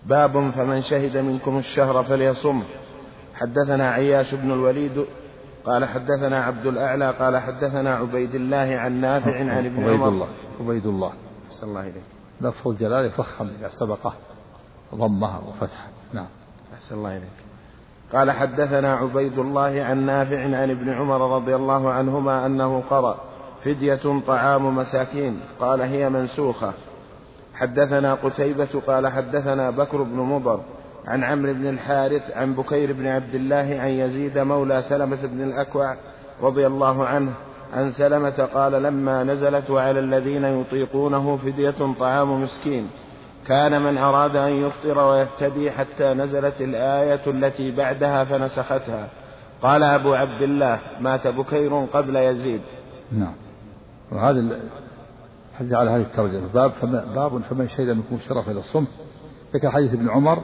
باب فمن شهد منكم الشهر فليصم. حدثنا عياش بن الوليد قال حدثنا عبد الأعلى قال حدثنا عبيد الله عن نافع عن ابن عمر. عبيد الله صلى الله عليه لفظ الجلال فخم إذا سبقه ضمها وفتح. نعم. أحسن الله إليك. قال حدثنا عبيد الله عن نافع عن ابن عمر رضي الله عنهما أنه قرأ فدية طعام مساكين قال هي منسوخة. حدثنا قتيبة قال حدثنا بكر بن مضر عن عمرو بن الحارث عن بكير بن عبد الله عن يزيد مولى سلمة بن الأكوع رضي الله عنه عن سلمة قال لما نزلت وعلى الذين يطيقونه فدية طعام مسكين كان من أراد أن يفطر ويفتدي حتى نزلت الآية التي بعدها فنسختها. قال أبو عبد الله مات بكير قبل يزيد. نعم. وهذا الحديث على هذه الترجمة باب فمن شهد منكم الشرف إلى الصمت. ذكر حديث ابن عمر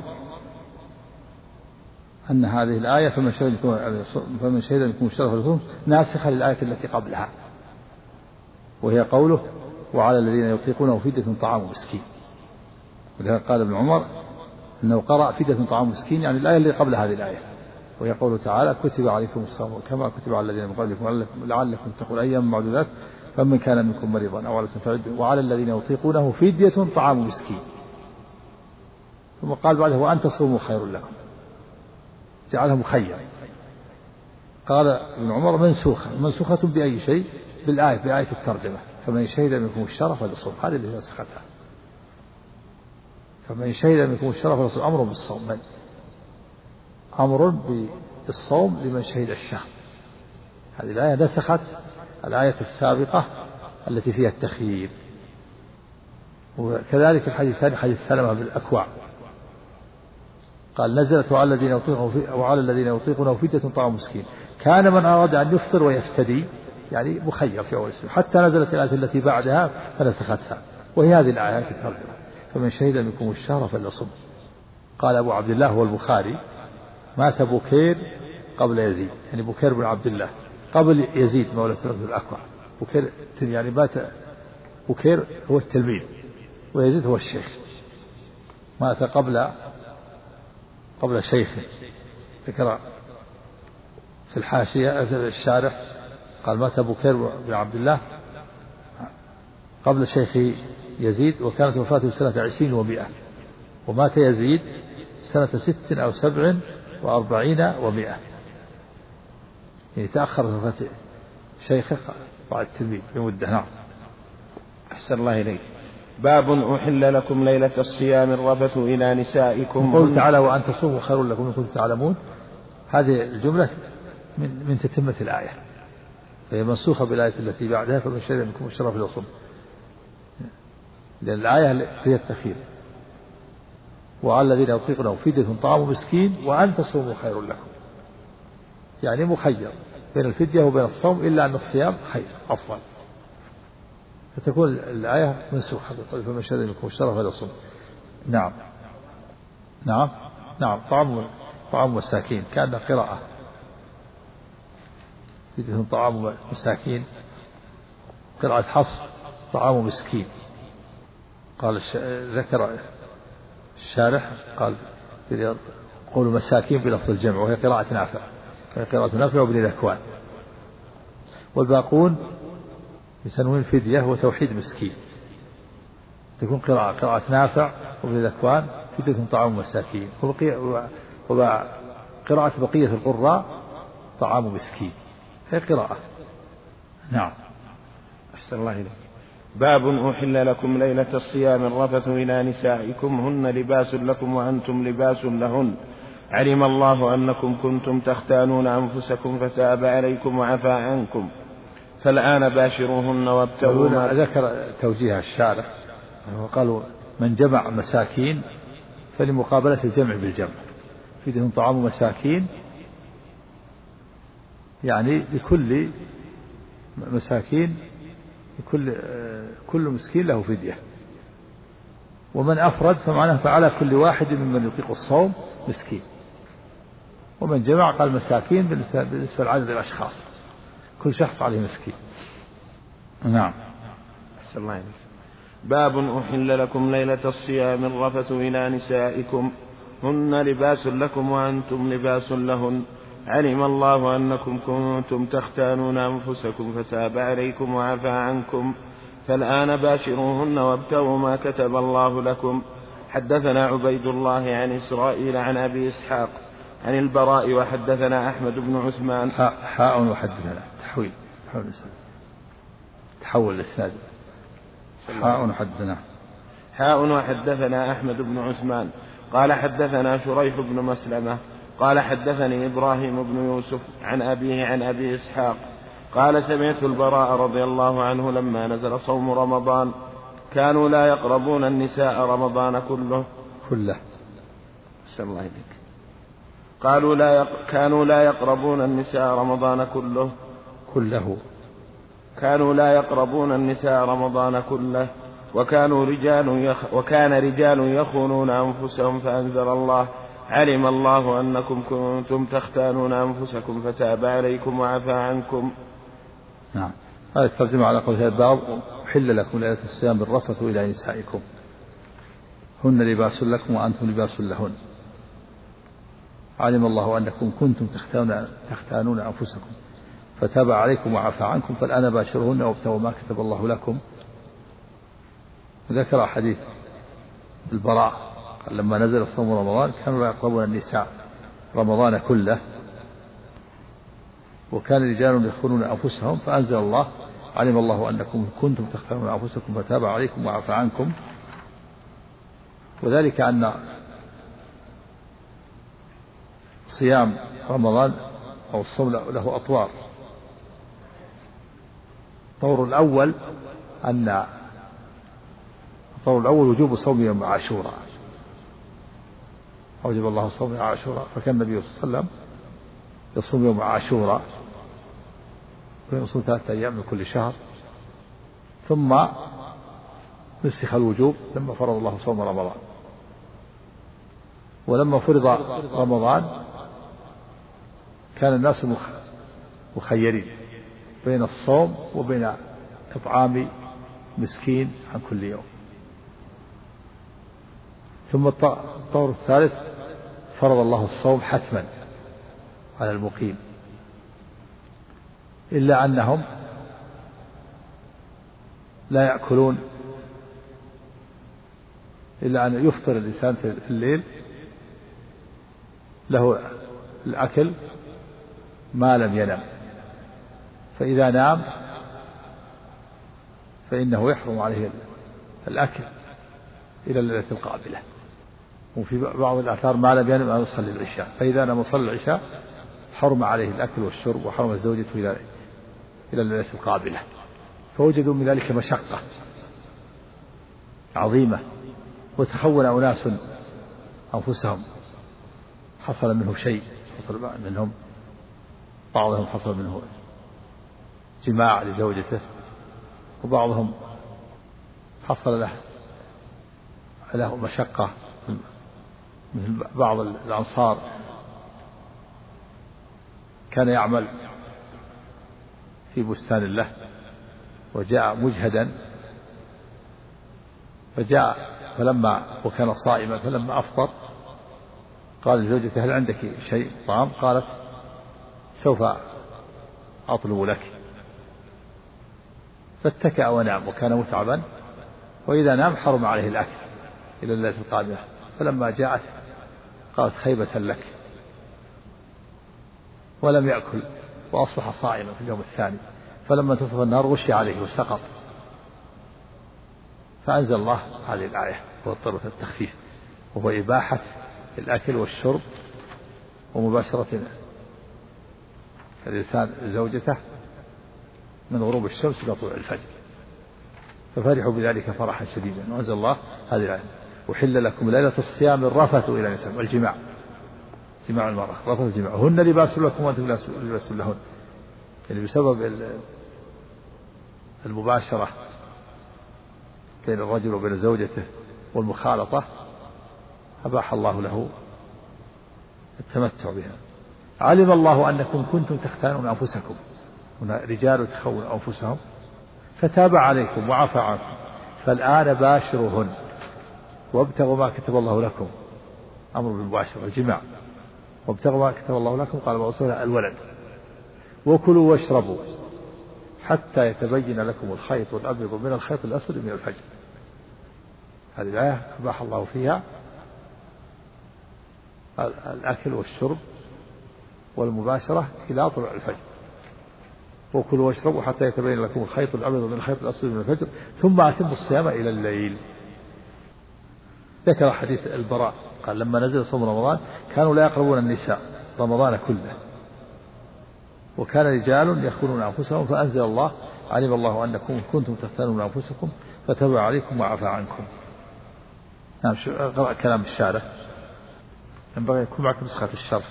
أن هذه الآية فمن شهد منكم الشرف إلى الصمت ناسخة للآية التي قبلها، وهي قوله وعلى الذين يطيقونه فدية طعام مسكين. ولهذا قال ابن عمر أنه قرأ فدية طعام مسكين يعني الآية اللي قبل هذه الآية، وهي قوله تعالى كتب عليكم الصيام كما كتب على الذين من قبلكم لعلكم تتقون أياما معدودات فمن كان منكم مريضا أو على سفر وعلى الذين يطيقونه فدية طعام مسكين. ثم قال بعده وأن تصوموا خير لكم، جعلها مخير. قال ابن عمر منسوخة بأي شيء؟ بآية الترجمة فمن شهد منكم الشرف فليصوم، هذه اللي نسختها. فمن شهد منكم الشرف فليصوم أمر بالصوم، أمر بالصوم لمن شهد الشهر. هذه الآية نسخت الآية السابقة التي فيها التخيير. وكذلك الحديث الثاني حديث سلمة بالأكوع قال نزلت وعلى الذين يطيقونه فدية طعام مسكين كان من أراد أن يفطر ويفتدي يعني مخير في أول السنة حتى نزلت الآية التي بعدها فنسختها، وهي هذه الآية في الترجمة فمن شهد منكم الشهر فليصم. قال أبو عبد الله والبخاري مات بكير قبل يزيد، يعني بكير بن عبد الله قبل يزيد مولى سلمة بن الأكوع. بكير يعني مات بكير هو التلميذ ويزيد هو الشيخ، مات قبل شيخه. ذكر في الحاشية في الشارح قال مات بكير بن عبد الله قبل شيخ يزيد وكانت وفاته سنة 20 و100، ومات يزيد سنة 6 أو 47 و100، يعني تأخر وفاة شيخه بعد التلميذ بمدة. نعم. أحسن الله إليك. باب أحل لكم ليلة الصيام الرفث إلى نسائكم. قوله تعالى وأن تصوموا خير لكم إن كنتم تعلمون، هذه الجملة من تتمة الآية، فهي منسوخة بالآية التي بعدها فمن شهد منكم الشهر فليصم، لأن الآية فيها التخيير وعلى الذين يطيقونه فدية طعام مسكين وأن تصوموا خير لكم، يعني مخير بين الفدية وبين الصوم إلا أن الصيام خير أفضل، فتكون الآية منسوخة فمن شهد منكم الشهر فليصم. نعم. نعم. نعم. طعام مساكين كان قراءة فدية طعام مساكين، قراءة حفص طعام مسكين. قال ذكر الشارح قال قول مساكين بلفظ الجمع وهي قراءة نافع، قراءة نافع وابن ذكوان، والباقون بتنوين فدية وتوحيد مسكين، تكون قراءة نافع وابن ذكوان فدية طعام مساكين، وقراءة بقية القراء طعام مسكين، هي قراءة. نعم. أحسن الله إليك. باب أحل لكم ليلة الصيام الرفث إلى نسائكم هن لباس لكم وأنتم لباس لهن علم الله أنكم كنتم تختانون أنفسكم فتاب عليكم وعفى عنكم فالآن باشروهن وابتغوا ما. ذكر توجيه الشارع وقالوا من جمع مساكين فلمقابلة الجمع بالجمع، فدية طعام مساكين يعني لكل مساكين كل مسكين له فدية، ومن أفرد فمعناه فعلى كل واحد ممن يطيق الصوم مسكين، ومن جمع قال مساكين بالنسبة لعدد باب أحل لكم ليلة الصيام الرفث إلى نسائكم هن لباس لكم وأنتم لباس لهن علم الله أنكم كنتم تختانون أنفسكم فتاب عليكم وعفى عنكم فالآن باشروهن وابتغوا ما كتب الله لكم. حدثنا عبيد الله عن إسرائيل عن أبي إسحاق عن البراء وحدثنا أحمد بن عثمان حاء وحدثنا تحول الإسناد حاء وحدثنا أحمد بن عثمان قال حدثنا شريح بن مسلمة قال حدثني إبراهيم بن يوسف عن أبيه عن أبي إسحاق قال سمعت البراء رضي الله عنه لما نزل صوم رمضان كانوا لا يقربون النساء رمضان كله الله إليك. كانوا لا يقربون النساء رمضان كله وكان رجال يخونون أنفسهم فأنزل الله علم الله أنكم كنتم تختانون أنفسكم فتاب عليكم وعفى عنكم. نعم. هذا الترجمة على قول الباب أحل لكم ليلة الصيام الرفث إلى نسائكم هن لباس لكم وأنتم لباس لهن علم الله أنكم كنتم تختانون أنفسكم فتاب عليكم وعفى عنكم فالآن باشرهن وابتغوا ما كتب الله لكم. ذكر حديث البراء لما نزل صوم رمضان كانوا لا يقربون النساء رمضان كله وكان رجال يخونون أنفسهم فأنزل الله علم الله أنكم كنتم تختارون أنفسكم فتاب عليكم وعفى عنكم. وذلك أن صيام رمضان أو الصوم له أطوار. الطور الأول وجوب صوم يوم عاشوراء أوجب الله صوم عاشوراء فكان النبي صلى الله عليه وسلم يصوم يوم عاشوراء ويصوم 3 أيام من كل شهر ثم نسخ الوجوب لما فرض الله صوم رمضان. ولما فرض رمضان كان الناس مخيرين بين الصوم وبين إطعام مسكين عن كل يوم. ثم الطور الثالث فرض الله الصوم حتما على المقيم إلا أنهم لا يأكلون إلا أن يفطر الإنسان في الليل له الأكل ما لم ينم فإذا نام فإنه يحرم عليه الأكل إلى الليلة القابلة. وفي بعض الآثار ما لم ينم أن يصلي العشاء فإذا نام صلى العشاء حرم عليه الأكل والشرب وحرم زوجته إلى الليلة القابلة. فوجدوا من ذلك مشقة عظيمة وتخون أناس أنفسهم حصل منه شيء حصل منهم بعضهم حصل منه جماع لزوجته وبعضهم حصل له مشقة مثل بعض الأنصار كان يعمل في بستان له وجاء مجهدا وكان صائما فلما أفطر قال لزوجته هل عندك شيء طعام؟ قالت سوف أطلب لك. فاتكأ ونام وكان متعبا وإذا نام حرم عليه الأكل إلى الليلة القادمة. فلما جاءت قالت خيبة لك ولم يأكل وأصبح صائما في اليوم الثاني. فلما انتصف النهار غشي عليه وسقط فأنزل الله هذه الآية واضطرت التخفيف وهو إباحة الأكل والشرب ومباشرة الإنسان زوجته من غروب الشمس إلى طلوع الفجر. ففرحوا بذلك فرحا شديدا وأنزل الله هذه الآية أحل لكم ليلة الصيام الرفث إلى نسائكم والجماع جماع المرأة رفث الجماع هن لباس لكم وأنتم لباس لهن يعني بسبب المباشرة بين الرجل وبين زوجته والمخالطة أباح الله له التمتع بها. علم الله أنكم كنتم تختانون أنفسكم هنا رجال تخونون أنفسهم فتاب عليكم وعفى عنكم فالآن باشرهن وابتغوا ما كتب الله لكم، أمر بالمباشرة الجماع، وابتغوا ما كتب الله لكم قال ورسوله الولد، وكلوا واشربوا حتى يتبين لكم الخيط الأبيض من الخيط الأسود من الفجر. هذه الآية أباح الله فيها الأكل والشرب والمباشرة إلى طلوع الفجر. وكلوا واشربوا حتى يتبين لكم الخيط الأبيض من الخيط الأسود من الفجر ثم أتموا الصيام إلى الليل. ذكر حديث البراء قال لما نزل صوم رمضان كانوا لا يقربون النساء رمضان كله، وكان رجال يخونون أنفسهم فأنزل الله علم الله أنكم كنتم تختانون أنفسكم فتاب عليكم وعفى عنكم. نعم. قرأ كلام الشارع، ينبغي يكون معك نسخة الشرح.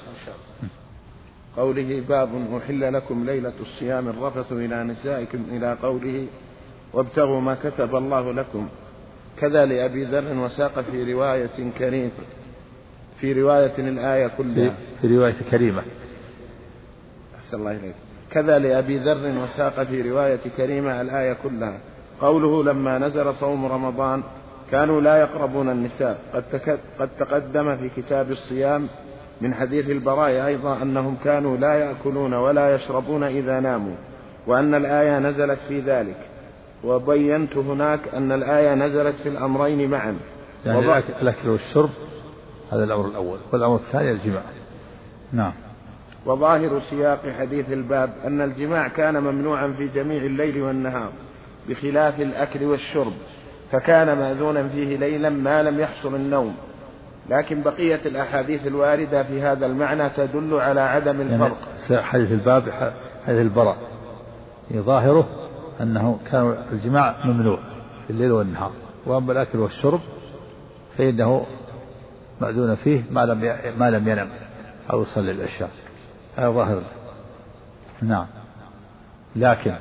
قوله باب أحل لكم ليلة الصيام الرفث إلى نسائكم إلى قوله وابتغوا ما كتب الله لكم. كذا لأبي ذر وساق في رواية كريمة في رواية الآية كلها في رواية كريمة. أحسن الله إليك. كذا لأبي ذر وساق في رواية كريمة الآية كلها. قوله لما نزل صوم رمضان كانوا لا يقربون النساء قد تقدم في كتاب الصيام من حديث البراء أيضا أنهم كانوا لا يأكلون ولا يشربون إذا ناموا، وأن الآية نزلت في ذلك، وبينت هناك أن الآية نزلت في الأمرين معا، يعني الأكل والشرب هذا الأمر الأول، والأمر الثاني الجماع. نعم. وظاهر سياق حديث الباب أن الجماع كان ممنوعا في جميع الليل والنهار بخلاف الأكل والشرب، فكان مأذونا فيه ليلا ما لم يحصل النوم. لكن بقية الأحاديث الواردة في هذا المعنى تدل على عدم الفرق. يعني حديث الباب حديث البراء ظاهره أنه كان الجماع ممنوع في الليل والنهار، وأما الأكل والشرب فإنه مأذون فيه ما لم ينم أو يصلي العشاء. هذا ظاهر. نعم. لكن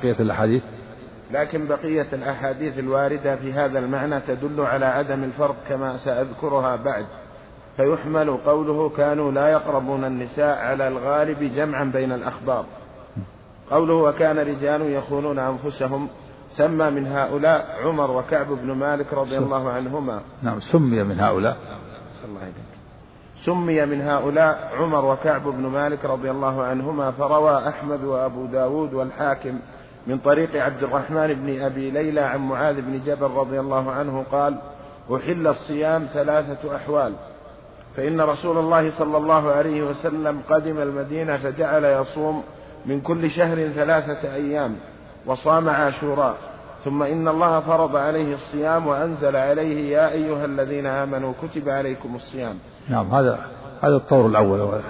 بقية الأحاديث الواردة في هذا المعنى تدل على عدم الفرق كما سأذكرها بعد. فيحمل قوله كانوا لا يقربون النساء على الغالب جمعا بين الأخبار. قوله وكان رجال يخونون أنفسهم سمى من هؤلاء عمر وكعب بن مالك رضي الله عنهما. نعم. سمي من هؤلاء عمر وكعب بن مالك رضي الله عنهما. فروى أحمد وأبو داود والحاكم من طريق عبد الرحمن بن أبي ليلى عن معاذ بن جبل رضي الله عنه قال أحل الصيام 3 أحوال. فإن رسول الله صلى الله عليه وسلم قدم المدينة فجعل يصوم من كل شهر 3 أيام وصام عاشوراء، ثم إن الله فرض عليه الصيام وأنزل عليه يا أيها الذين آمنوا كتب عليكم الصيام. نعم. هذا الطور الأول.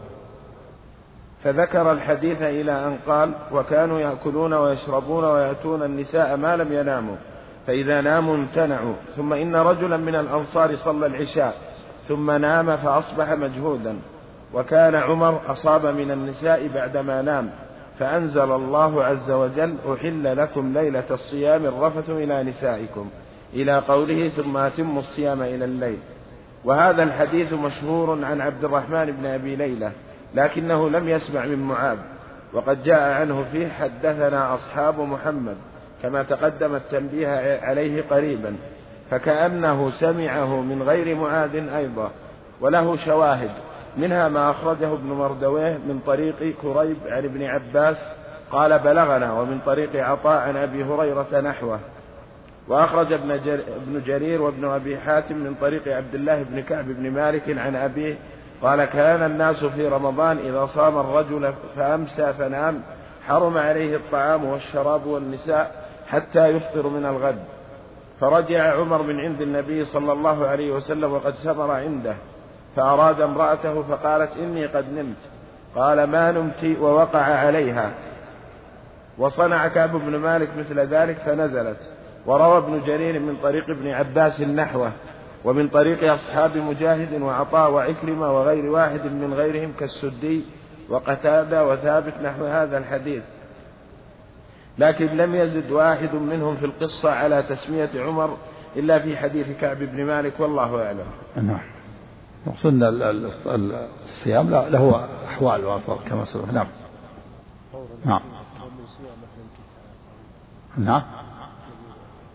فذكر الحديث إلى أن قال وكانوا يأكلون ويشربون ويأتون النساء ما لم يناموا، فإذا ناموا امتنعوا. ثم إن رجلا من الأنصار صلى العشاء ثم نام فأصبح مجهودا، وكان عمر أصاب من النساء بعدما نام، فأنزل الله عز وجل أحل لكم ليلة الصيام الرفث إلى نسائكم إلى قوله ثم أتموا الصيام إلى الليل. وهذا الحديث مشهور عن عبد الرحمن بن أبي ليلى لكنه لم يسمع من معاذ، وقد جاء عنه فيه حدثنا أصحاب محمد كما تقدم التنبيه عليه قريبا، فكأنه سمعه من غير معاذ أيضا. وله شواهد منها ما أخرجه ابن مردويه من طريق كريب عن ابن عباس قال بلغنا، ومن طريق عطاء عن أبي هريرة نحوه. وأخرج ابن جرير وابن أبي حاتم من طريق عبد الله بن كعب بن مالك عن أبيه قال كان الناس في رمضان إذا صام الرجل فأمسى فنام حرم عليه الطعام والشراب والنساء حتى يفطر من الغد. فرجع عمر من عند النبي صلى الله عليه وسلم وقد سمر عنده، فأراد امرأته فقالت إني قد نمت، قال ما نمت، ووقع عليها. وصنع كعب بن مالك مثل ذلك فنزلت. وروى ابن جرير من طريق ابن عباس نحوه، ومن طريق أصحاب مجاهد وعطاء وعكرمة وغير واحد من غيرهم كالسدي وقتادة وثابت نحو هذا الحديث، لكن لم يزد واحد منهم في القصة على تسمية عمر إلا في حديث كعب بن مالك والله أعلم. نعم. مقصودنا الصيام له أحوال وأطوار كما سبق. نعم. نعم. نعم.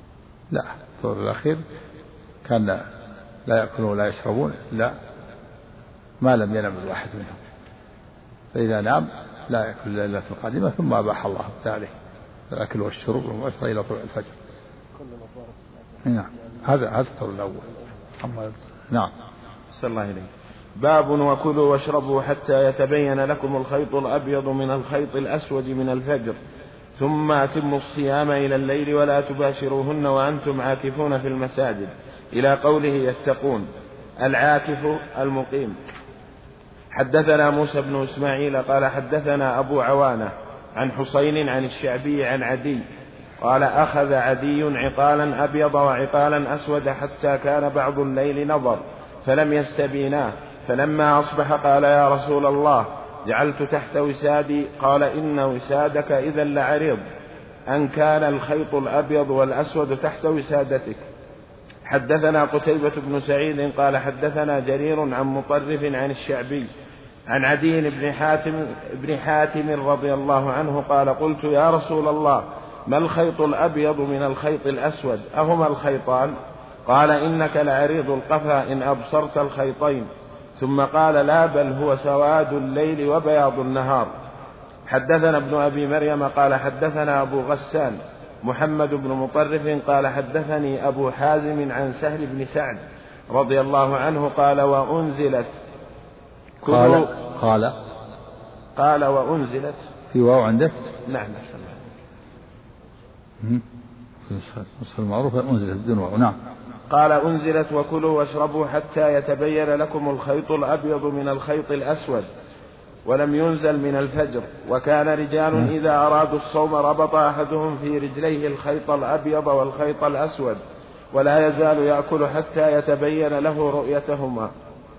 لا، الطور الأخير كان لا يأكلون ولا يشربون لا ما لم ينم الواحد منهم، فإذا نام لا يأكل الليلة القادمة، ثم أباح الله ذلك الأكل والشرب والمشرب إلى طلوع الفجر. نعم، هذا الطور الأول. نعم. صلى الله عليه. باب وكلوا واشربوا حتى يتبين لكم الخيط الأبيض من الخيط الأسود من الفجر، ثم أتموا الصيام إلى الليل ولا تباشروهن وأنتم عاكفون في المساجد، إلى قوله يتقون. العاكف المقيم. حدثنا موسى بن إسماعيل قال حدثنا أبو عوانة عن حسين عن الشعبي عن عدي قال أخذ عدي عقالا أبيض وعقالا أسود حتى كان بعض الليل نظر فلم يستبيناه، فلما أصبح قال يا رسول الله جعلت تحت وسادي، قال إن وسادك إذا لعريض، أن كان الخيط الأبيض والأسود تحت وسادتك. حدثنا قتيبة بن سعيد قال حدثنا جرير عن مطرف عن الشعبي عن عدي بن حاتم رضي الله عنه قال قلت يا رسول الله ما الخيط الأبيض من الخيط الأسود أهما الخيطان؟ قال إنك لعريض القفا إن أبصرت الخيطين، ثم قال لا بل هو سواد الليل وبياض النهار. حدثنا ابن أبي مريم قال حدثنا أبو غسان محمد بن مطرف قال حدثني أبو حازم عن سهل بن سعد رضي الله عنه قال وأنزلت قال وأنزلت في واو عندك؟ نعم. نصف المعروف أنزلت بدون واو. نعم. قال أنزلت وكلوا واشربوا حتى يتبين لكم الخيط الأبيض من الخيط الأسود، ولم ينزل من الفجر. وكان رجال إذا أرادوا الصوم ربط أحدهم في رجليه الخيط الأبيض والخيط الأسود ولا يزال يأكل حتى يتبين له رؤيتهما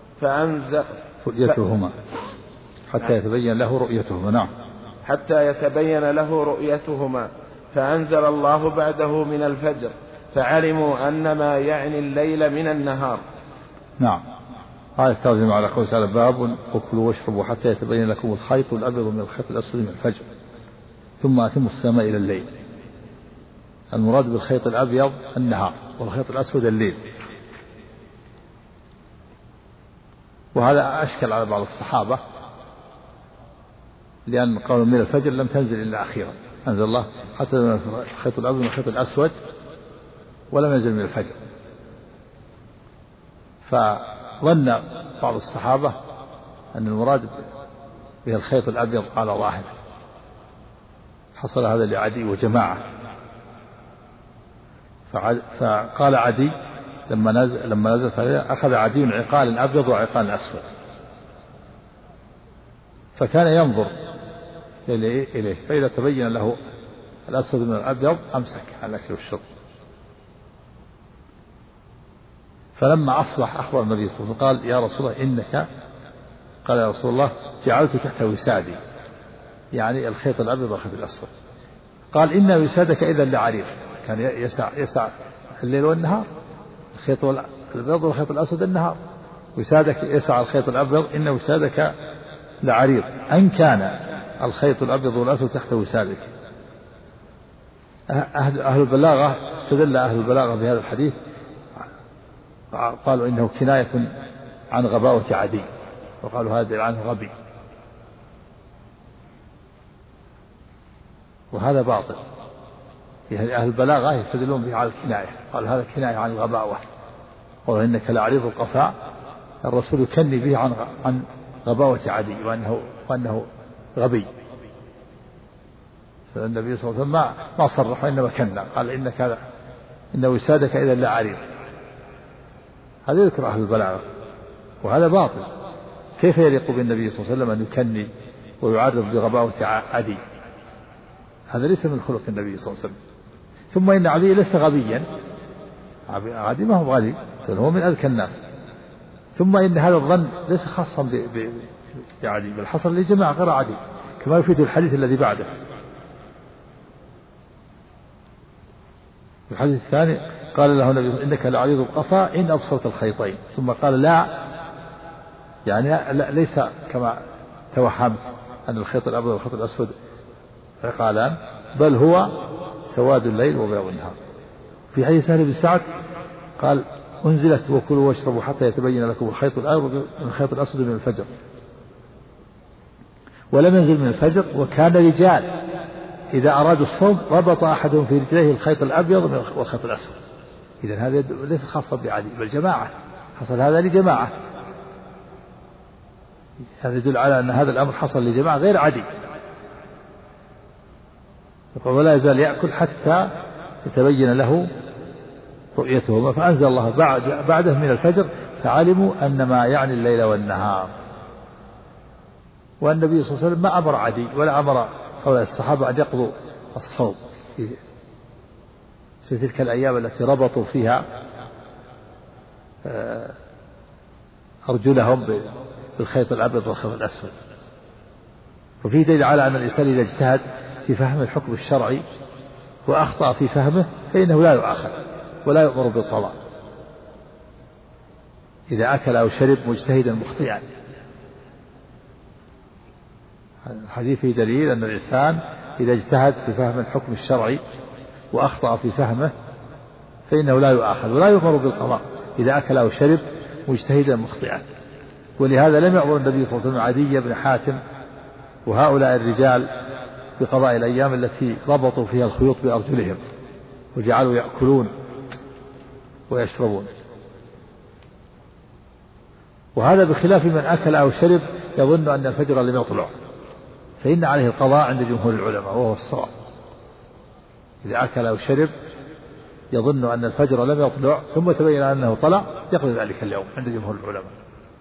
حتى يتبين له رؤيتهما. نعم. حتى يتبين له رؤيتهما، فأنزل الله بعده من الفجر فعلموا أن ما يعني الليل من النهار. نعم. هذا الترجمة على قول تعالى باب وكلوا واشربوا حتى يتبين لكم الخيط الأبيض من الخيط الأسود من الفجر ثم أتموا الصيام إلى الليل. المراد بالخيط الأبيض النهار والخيط الأسود الليل. وهذا أشكل على بعض الصحابة لأن قالوا من الفجر لم تنزل إلا أخيرا، أنزل الله حتى الخيط الأبيض من الخيط الأسود ولم ينزل من الفجر، فظن بعض الصحابة أن المراد به الخيط الأبيض على ظاهر. حصل هذا لعدي وجماعة، فقال عدي لما نزل أخذ عدي عقال أبيض وعقال أسود، فكان ينظر إليه فإذا تبين له الأسود من الأبيض أمسك عن الأكل والشرب. فلما أصبح أخبر النبي صلى الله عليه وسلم قال يا رسول الله إنك، قال يا رسول الله جعلت تحت وسادي، يعني الخيط الأبيض والخيط الأسود. قال إن وسادك إذا لعريض، كان يسع الليل والنهار، الخيط الأبيض والخيط الأسود النهار، وسادك يسع الخيط الأبيض، إن وسادك لعريض أن كان الخيط الأبيض والأسود تحت وسادك. أهل البلاغة استدل أهل البلاغة بهذا الحديث، قالوا إنه كناية عن غباوة عدي، وقالوا هذا عنه غبي، وهذا باطل. يعني أهل البلاغة يستدلون به على الكناية، قال هذا كناية عن الغباوة، قالوا إنك لعريض القفاء، الرسول يكني به عن غباوة عدي وأنه غبي. فالنبي صلى الله عليه وسلم ما صرح وإنما كنا، قال إن وسادك إذا لا عريض. هذا يذكر أهل البلاغة، وهذا باطل. كيف يليق بالنبي صلى الله عليه وسلم أن يكني ويعرض بغباوة عدي؟ هذا ليس من خلق النبي صلى الله عليه وسلم. ثم إن عدي ليس غبيا، عدي ما هو غبي، بل هو من أذكى الناس. ثم إن هذا الظن ليس خاصا بعدي، بل حصل لجماعة غير عدي، كما يفيد الحديث الذي بعده. الحديث الثاني قال له النبي إنك لعريض القفا إن أبصرت الخيطين، ثم قال لا، يعني لا ليس كما توهمت أن الخيط الأبيض والخيط الأسود عقالان، بل هو سواد الليل وبياض النهار. في حديث سهل بن سعد قال أنزلت وكلوا واشربوا حتى يتبين لكم الخيط الأبيض من الخيط الأسود من الفجر، ولم ينزل من الفجر. وكان رجال إذا أرادوا الصوم ربط أحدهم في رجليه الخيط الأبيض والخيط الأسود. إذن هذا ليس خاصا بعدي بل جماعة، حصل هذا لجماعة. هذا يدل على أن هذا الأمر حصل لجماعة غير عدي. يقول ولا يزال يأكل حتى يتبين له رؤيتهما، فأنزل الله بعده من الفجر فعلموا أن ما يعني الليل والنهار. والنبي صلى الله عليه وسلم ما أمر عدي ولا أمر هؤلاء الصحابة أن يقضوا الصوم في تلك الأيام التي ربطوا فيها أرجلهم بالخيط الأبيض والخيط الأسود. وفيه دليل على أن الإنسان إذا اجتهد في فهم الحكم الشرعي وأخطأ في فهمه فإنه لا يؤاخذ ولا يؤمر بالقضاء إذا أكل أو شرب مجتهدا مخطئا. الحديث فيه دليل أن الإنسان إذا اجتهد في فهم الحكم الشرعي وأخطأ في فهمه فإنه لا يؤاخذ ولا يؤمر بالقضاء إذا أكل أو شرب مجتهدا مخطئا. ولهذا لم يأمر النبي صلى الله عليه وسلم عدي بن حاتم وهؤلاء الرجال بقضاء الأيام التي ربطوا فيها الخيوط بأرجلهم وجعلوا يأكلون ويشربون. وهذا بخلاف من أكل أو شرب يظن أن الفجر لم يطلع، فإن عليه القضاء عند جمهور العلماء وهو الصواب. إذا أكل أو شرب يظن أن الفجر لم يطلع ثم تبين أنه طلع يقضي ذلك اليوم عند جمهور العلماء.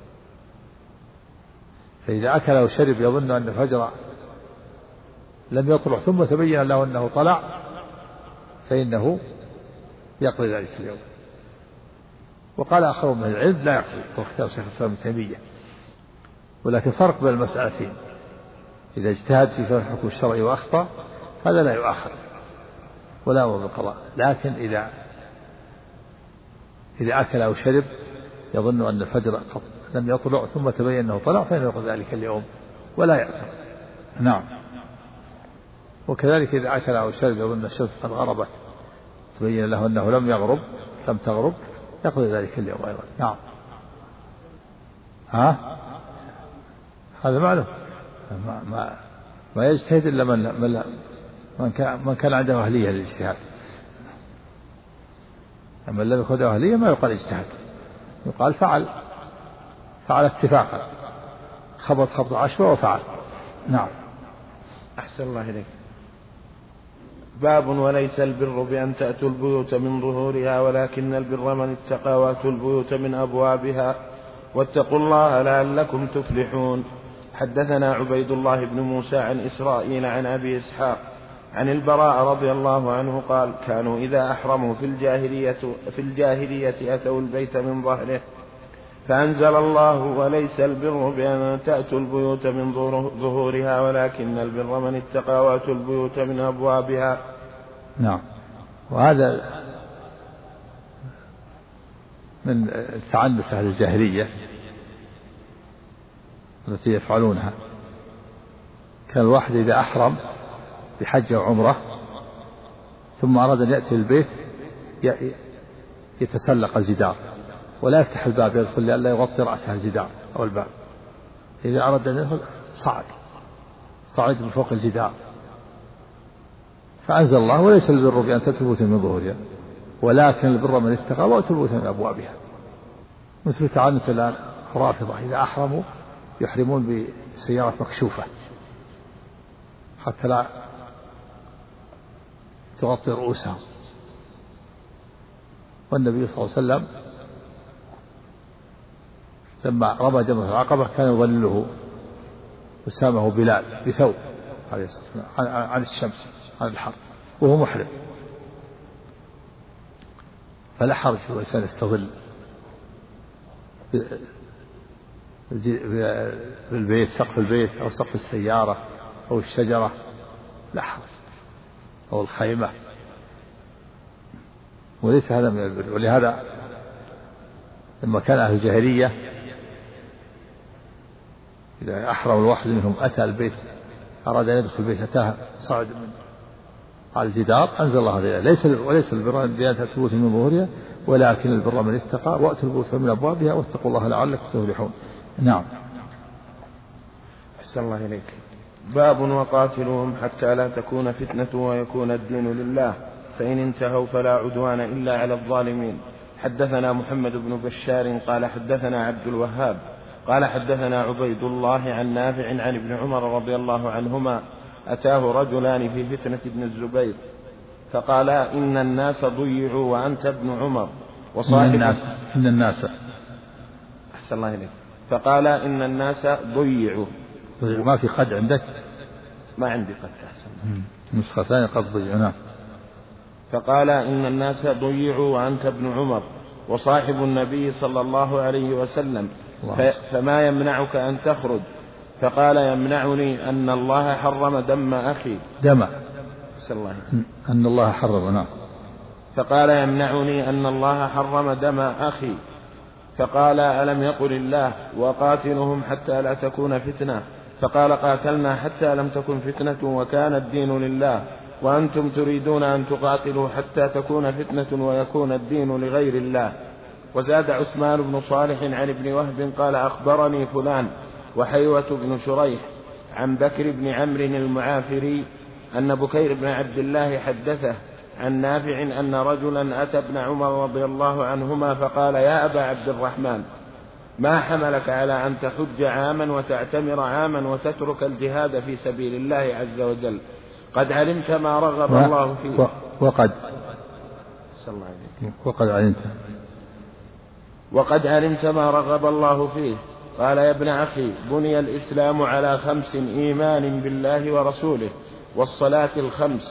فإذا أكل أو شرب يظن أن الفجر لم يطلع ثم تبين له أنه طلع فإنه يقضي ذلك اليوم. وقال آخر من العلم لا يقضي، واختار شيخ الإسلام ابن تيمية. ولكن فرق بين المسألتين، إذا اجتهد في فهم الحكم الشرعي وأخطأ هذا لا يؤاخذ ولا يؤمر بالقضاء. لكن إذا أكل أو شرب يظن أن الفجر لم يطلع ثم تبين أنه طلع فإنه يقضي ذلك اليوم ولا يأثم. نعم. وكذلك إذا أكل أو شرب يظن الشمس قد غربت تبين له أنه لم تغرب يقضي ذلك اليوم أيضا. نعم. هذا معلوم ما يجتهد إلا من كان عنده أهلية للاجتهاد. أما لم يكن عنده أهلية ما يقال اجتهاد، يقال فعل اتفاقا، خبط عشوة وفعل. نعم. أحسن الله إليك. باب وليس البر بأن تأتوا البيوت من ظهورها ولكن البر من اتقى وأتوا البيوت من أبوابها واتقوا الله لعلكم تفلحون. حدثنا عبيد الله بن موسى عن إسرائيل عن أبي إسحاق عن البراء رضي الله عنه قال كانوا إذا أحرموا في الجاهلية أتوا البيت من ظهره فأنزل الله وليس البر بأن تأتوا البيوت من ظهورها ولكن البر من اتقى وأتوا البيوت من أبوابها. نعم. وهذا من تعنت أهل الجاهلية التي يفعلونها. كان الواحد إذا أحرم بحج أو عمرة ثم أراد أن يأتي البيت يتسلق الجدار ولا يفتح الباب يدخل لئلا يغطي رأسه الجدار أو الباب. إذا أراد أن يدخل صعد من فوق الجدار. فأنزل الله وليس البر بأن تأتوا البيوت من ظهورها ولكن البر من اتقى وأتوا البيوت من أبوابها. مثل تعنت الآن الرافضة إذا أحرموا يحرمون بسيارة مكشوفة حتى لا تغطي رؤوسهم. والنبي صلى الله عليه وسلم لما رمى جمرة العقبة كان يظلله وسامه بلال بثوب عليه الصلاة والسلام عن الشمس عن الحر وهو محرم. فلا حرج في الإنسان يستظل بالبيت، سقف البيت أو سقف السيارة أو الشجرة لا حرج، أو الخيمة، وليس هذا من البر. ولهذا لما كان أهل الجاهلية إذا أحرم الواحد منهم أتى البيت أراد أن يدخل البيت أتاه صعد على الجدار أنزل الله هذه الآية وليس البر أن تأتوا البيوت من ظهورها ولكن البر من اتقى وأتوا البيوت من أبوابها واتقوا الله لعلكم تفلحون. نعم. أحسن الله إليك. باب وقاتلوهم حتى لا تكون فتنة ويكون الدين لله فإن انتهوا فلا عدوان إلا على الظالمين. حدثنا محمد بن بشار قال حدثنا عبد الوهاب قال حدثنا عبيد الله عن نافع عن ابن عمر رضي الله عنهما أتاه رجلان في فتنة ابن الزبير فقالا إن الناس ضيعوا وأنت ابن عمر وصاحب إن الناس أحسن الله إليك. فقالا إن الناس ضيعوا. ما في قد عندك؟ ما عندي قد. أحسن. نسخة ثانية قد ضيعوا. نعم. فقال إن الناس ضيعوا وأنت ابن عمر وصاحب النبي صلى الله عليه وسلم فما يمنعك أن تخرج؟ فقال يمنعني أن الله حرم دم أخي. دم أن الله حرم. نعم. فقال يمنعني أن الله حرم دم أخي. فقال ألم يقل الله وقاتلهم حتى لا تكون فتنة؟ فقال قاتلنا حتى لم تكن فتنة وكان الدين لله وأنتم تريدون أن تقاتلوا حتى تكون فتنة ويكون الدين لغير الله. وزاد عثمان بن صالح عن ابن وهب قال أخبرني فلان وحيوة بن شريح عن بكر بن عمرو المعافري أن بكير بن عبد الله حدثه عن نافع أن رجلا أتى ابن عمر رضي الله عنهما فقال يا أبا عبد الرحمن ما حملك على أن تحج عاما وتعتمر عاما وتترك الجهاد في سبيل الله عز وجل قد علمت ما رغب الله فيه. وقد علمت ما رغب الله فيه. قال يا ابن أخي بني الإسلام على 5: إيمان بالله ورسوله والصلاة 5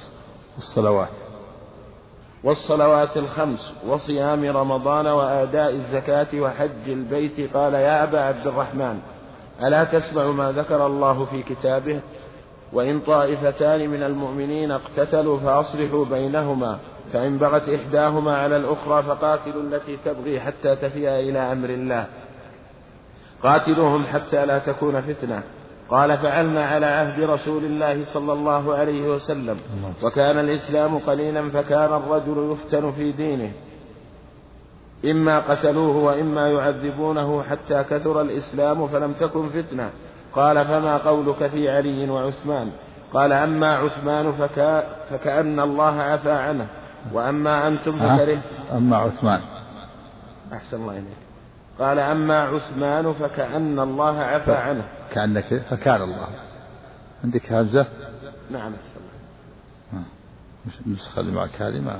والصلوات 5 وصيام رمضان وآداء الزكاة وحج البيت. قال يا أبا عبد الرحمن ألا تسمع ما ذكر الله في كتابه وإن طائفتان من المؤمنين اقتتلوا فأصلحوا بينهما فإن بغت إحداهما على الأخرى فقاتلوا التي تبغي حتى تفيء إلى أمر الله قاتلوهم حتى لا تكون فتنة. قال فعلنا على عهد رسول الله صلى الله عليه وسلم وكان الإسلام قليلا فكان الرجل يفتن في دينه إما قتلوه وإما يعذبونه حتى كثر الإسلام فلم تكن فتنة. قال فما قولك في علي وعثمان؟ قال أما عثمان فكأن الله عفى عنه وأما أنتم فكره. أما عثمان أحسن الله إليك. قال أما عثمان فكأن الله عفى عنه. كأنك فكان الله عندك همزة. نعم. أحسن الله. مش خلي معك هذه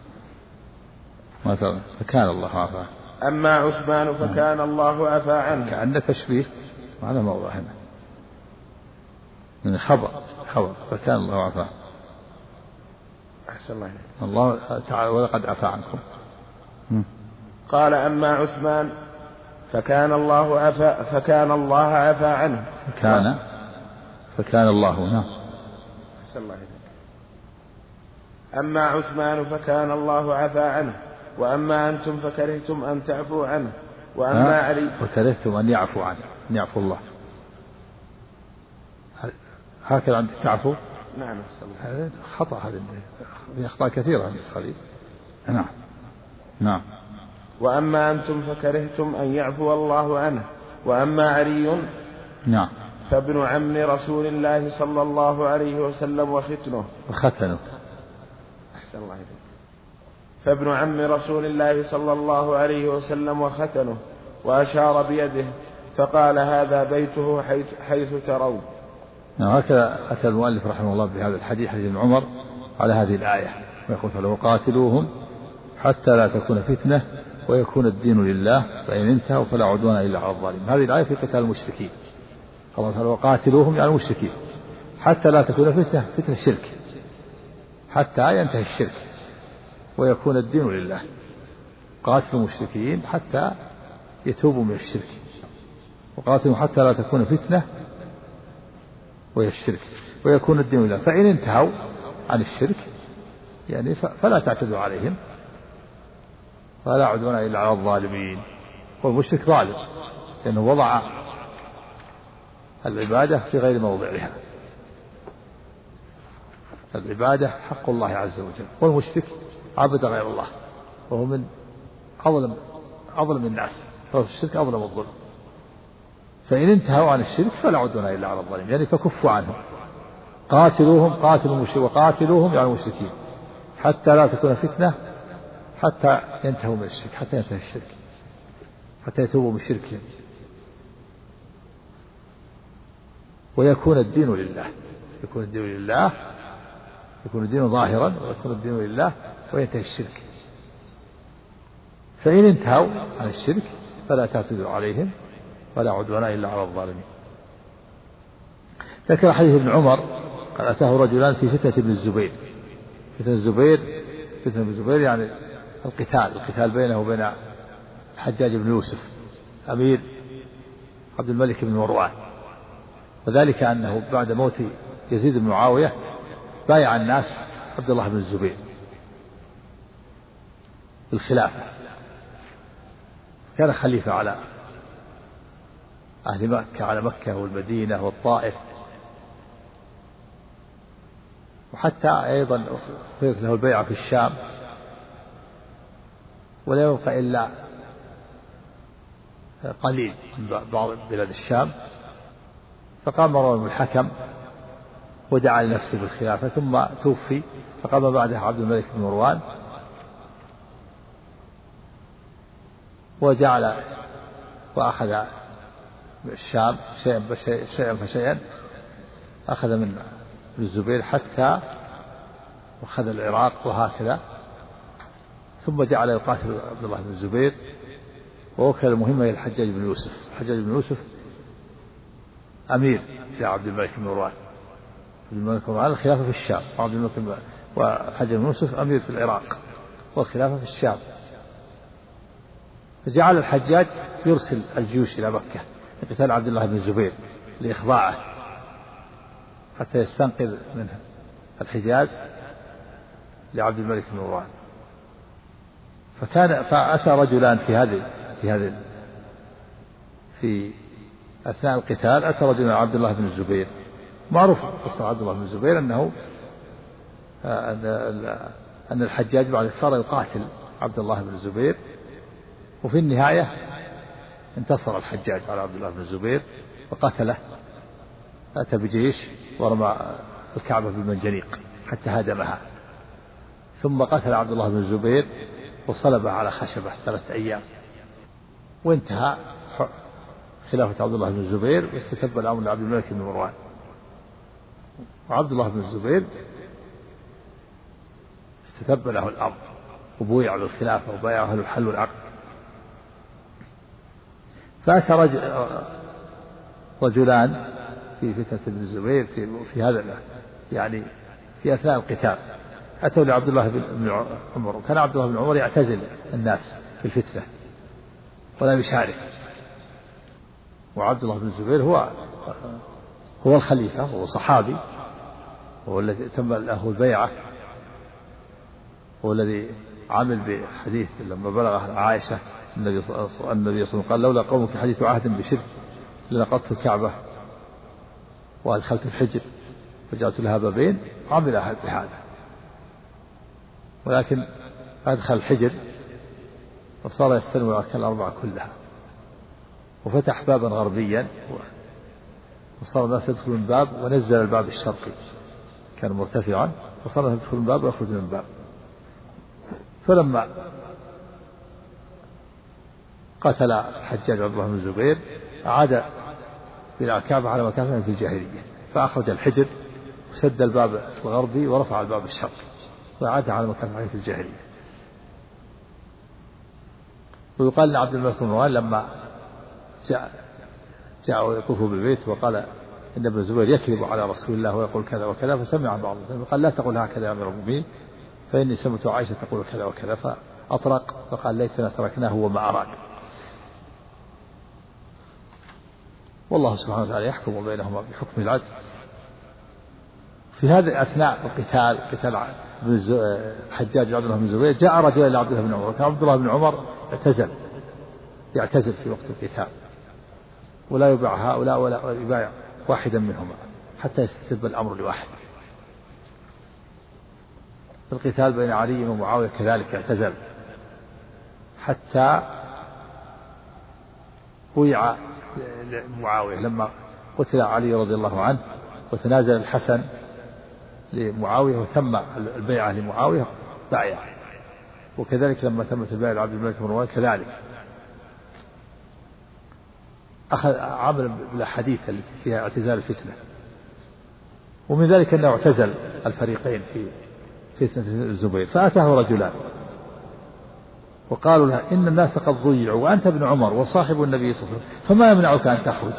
ما ترى فكان الله عفى. أما عثمان فكان الله عفى عنه. كأنك تشبيه على موضع هنا من خبر فكان الله عفى. أحسن الله إليك. الله تعالى ولقد عفى عنكم. قال أما عثمان فكان الله عفى عنه. فكان الله. نعم. أحسن الله إليك. أما عثمان فكان الله عفى عنه وأما أنتم فكرهتم أن تعفوا عنه وأما علي فكرهتم أن يعفو عنه أن يعفو الله. هكذا عندك تعفو. نعم. هذا خطأ. هذا في أخطاء كثيرة عند الصليب. نعم. وأما أنتم فكرهتم أن يعفو الله عنه وأما علي نعم فابن عم رسول الله صلى الله عليه وسلم وختنه. أحسن الله إليك. فابن عم رسول الله صلى الله عليه وسلم وختنه وأشار بيده فقال هذا بيته حيث ترون. هكذا أتى المؤلف رحمه الله بهذا الحديث حديث ابن عمر على هذه الآية ويقول فلو قاتلوهم حتى لا تكون فتنة ويكون الدين لله فإن انتهوا فلا عدوان إلا على الظالمين. هذه الآية في قتال المشركين. الله تعالى وقاتلوهم يعني المشركين حتى لا تكون فتنة الشرك حتى ينتهي الشرك ويكون الدين لله. قاتلوا المشركين حتى يتوبوا من الشرك وقاتلوا حتى لا تكون فتنة وهي الشرك ويكون الدين لله. فإن انتهوا عن الشرك يعني فلا تعتدوا عليهم فلا عدوان إلا على الظالمين. والمشرك ظالم لأنه وضع العبادة في غير موضعها. العبادة حق الله عز وجل، والمشرك عبد غير الله وهو من أظلم الناس، فهو الشرك أظلم الظلم. فإن انتهوا عن الشرك فلا عدوان إلا على الظالمين، يعني فكفوا عنهم، وقاتلوهم يعني المشركين حتى لا تكون فتنة، حتى ينتهوا من الشرك، حتى ينتهي الشرك، حتى يتوبوا من شركهم، ويكون الدين لله، يكون الدين ظاهرا، ويكون الدين لله، وينتهي الشرك. فإن انتهوا عن الشرك فلا تعتدوا عليهم ولا عدوان إلا على الظالمين. ذكر حديث ابن عمر قال أتاه رجلان في فتنة ابن الزبير. فتنة ابن الزبير يعني القتال بينه وبين الحجاج بن يوسف أمير عبد الملك بن مروان، وذلك أنه بعد موت يزيد بن معاوية بايع الناس عبد الله بن الزبير بالخلافة، كان خليفة على أهل مكة، على مكة والمدينة والطائف، وحتى أيضا أخذت له البيعة في الشام، ولا يبقى إلا قليل من بعض بلاد الشام. فقام مروان بن الحكم ودعا لنفسه بالخلافة، ثم توفي، فقام بعده عبد الملك بن مروان وأخذ الشام شيئا فشيئا، أخذ من ابن الزبير حتى أخذ العراق وهكذا، ثم جعل يقاتل عبد الله بن الزبير، ووكل المهمة إلى الحجاج بن يوسف أمير لعبد الملك بن مروان. الخلافة في الشام، والحجاج بن يوسف أمير في العراق، والخلافة في الشام. فجعل الحجاج يرسل الجيوش إلى مكة لقتال عبد الله بن الزبير لإخضاعه حتى يستنقذ منه الحجاز لعبد الملك بن مروان. فأتى رجلان في أثناء القتال، أتى رجل عبد الله بن الزبير. معروف قصة عبد الله بن الزبير أن الحجاج بعد صار يقاتل عبد الله بن الزبير، وفي النهاية انتصر الحجاج على عبد الله بن الزبير وقتله، أتى بجيش ورمى الكعبة بالمنجنيق حتى هدمها، ثم قتل عبد الله بن الزبير وصلبه على خشبة 3 أيام، وانتهى خلافة عبد الله بن الزبير، واستتب الأمر لعبد الملك بن مروان. وعبد الله بن الزبير استتب له الأمر وبويع بالخلافة وبايعه الحل والعقد. فأتى رجلان في فتنة ابن الزبير في هذا يعني في أثناء القتال، أتوا لعبد الله بن عمر، وكان عبد الله بن عمر يعتزل الناس في الفتنة ولا يشارك، وعبد الله بن الزبير هو الخليفة، هو صحابي، هو الذي تم له البيعة، هو الذي عمل بحديث لما بلغ عائشة النبي صلى الله عليه وسلم قال لولا قومك حديث عهد بشرك لنقضت الكعبة وأدخلت الحجر وجعلت لها بابين، عمل بهذا، ولكن أدخل الحجر وصار يستلم الأركان ال4 كلها، وفتح بابا غربيا، وصار الناس يدخلون من باب، ونزل الباب الشرقي كان مرتفعا، وصار الناس يدخلون من باب ويخرجون من باب. فلما قتل الحجاج عبد الله بن الزبير عاد إلى الكعبة على ما كان في الجاهلية، فأخرج الحجر وسد الباب الغربي ورفع الباب الشرقي، وعاد على ما كان في الجاهلية. ويقال لعبد الملك بن مروان لما جاء يطوف بالبيت وقال إن ابن الزبير يكذب على رسول الله ويقول كذا وكذا، فسمع بعضهم قال لا تقول هكذا يا أمير المؤمنين، فإني سمعت عائشة تقول كذا وكذا، فأطرق فقال ليتنا تركناه وما أراد. والله سبحانه وتعالى يحكم بينهما بحكم العدل. في هذا أثناء قتال الحجاج عبد الله بن الزبير جاء رجل إلى عبد الله بن عمر، كان عبد الله بن عمر يعتزل في وقت القتال، ولا يباع هؤلاء ولا يبايع واحدا منهما حتى يستتب الأمر لواحد. القتال بين علي ومعاوية كذلك اعتزل حتى بويع لمعاوية لما قتل علي رضي الله عنه وتنازل الحسن لمعاوية وتم البيعة لمعاوية بايع، وكذلك لما تمت البيعة لعبد الملك بن مروان كذلك أخذ عمل بالأحاديث التي فيها اعتزال الفتنة. ومن ذلك أنه اعتزل الفريقين في فتنة الزبير، فأتاه رجلان وقالوا له إن الناس قد ضيعوا وأنت ابن عمر وصاحب النبي صلى الله عليه وسلم، فما يمنعك أن تخرج؟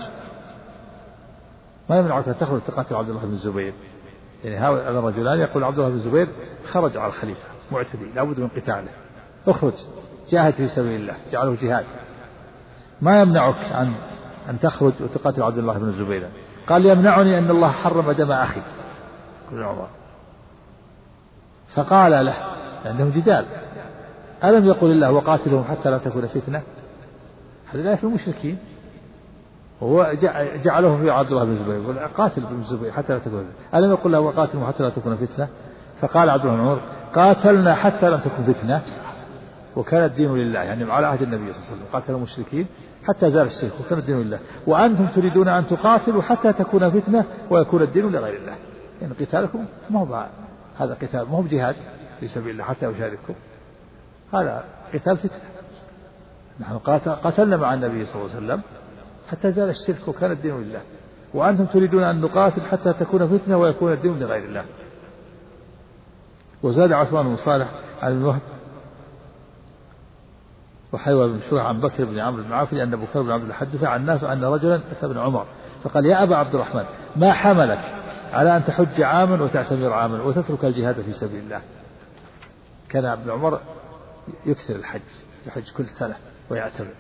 ما يمنعك أن تخرج تقاتل عبد الله بن الزبير؟ يعني هذا الرجلان يقول عبد الله بن الزبير خرج على الخليفة معتدي لابد من قتاله، اخرج جاهد في سبيل الله، جعله جهاد، ما يمنعك أن تخرج وتقاتل عبد الله بن الزبير؟ قال يمنعني أن الله حرم دم أخي ابن عمر. فقال له عندهم جدال ألم يقل الله وقاتلهم حتى لا تكون فتنة؟ هذا لا في المشركين، وهو جعله في عبد الله بن الزبير يقول قاتل بن الزبير حتى لا تكون فتنة. ألم يقل له وقاتلهم حتى لا تكون فتنة؟ فقال عبد الله بن عمر قاتلنا حتى لم تكن فتنة وكان الدين لله، يعني على عهد النبي صلى الله عليه وسلم قاتل المشركين حتى زال الشرك وكان الدين لله، وأنتم تريدون أن تقاتلوا حتى تكون فتنة ويكون الدين لغير الله. يعني قتالكم ما هو هذا قتال، ما هو جهاد في سبيل الله حتى يشارككم، هذا قتال فتنة. نحن قاتلنا مع النبي صلى الله عليه وسلم حتى زال الشرك وكان الدين لله، وأنتم تريدون أن نقاتل حتى تكون فتنة ويكون الدين لغير الله. وزاد عثمان بن صالح عن الوهب وحيوى بن شوح عن بكر بن عمرو بن عوف أن بكر بن عبد الله حدث عن نافع أن رجلا أتى ابن عمر فقال يا أبا عبد الرحمن ما حملك على أن تحج عاما وتعتمر عاما وتترك الجهاد في سبيل الله؟ كان ابن عمر يكثر الحج، يحج كل سنة ويعتمر.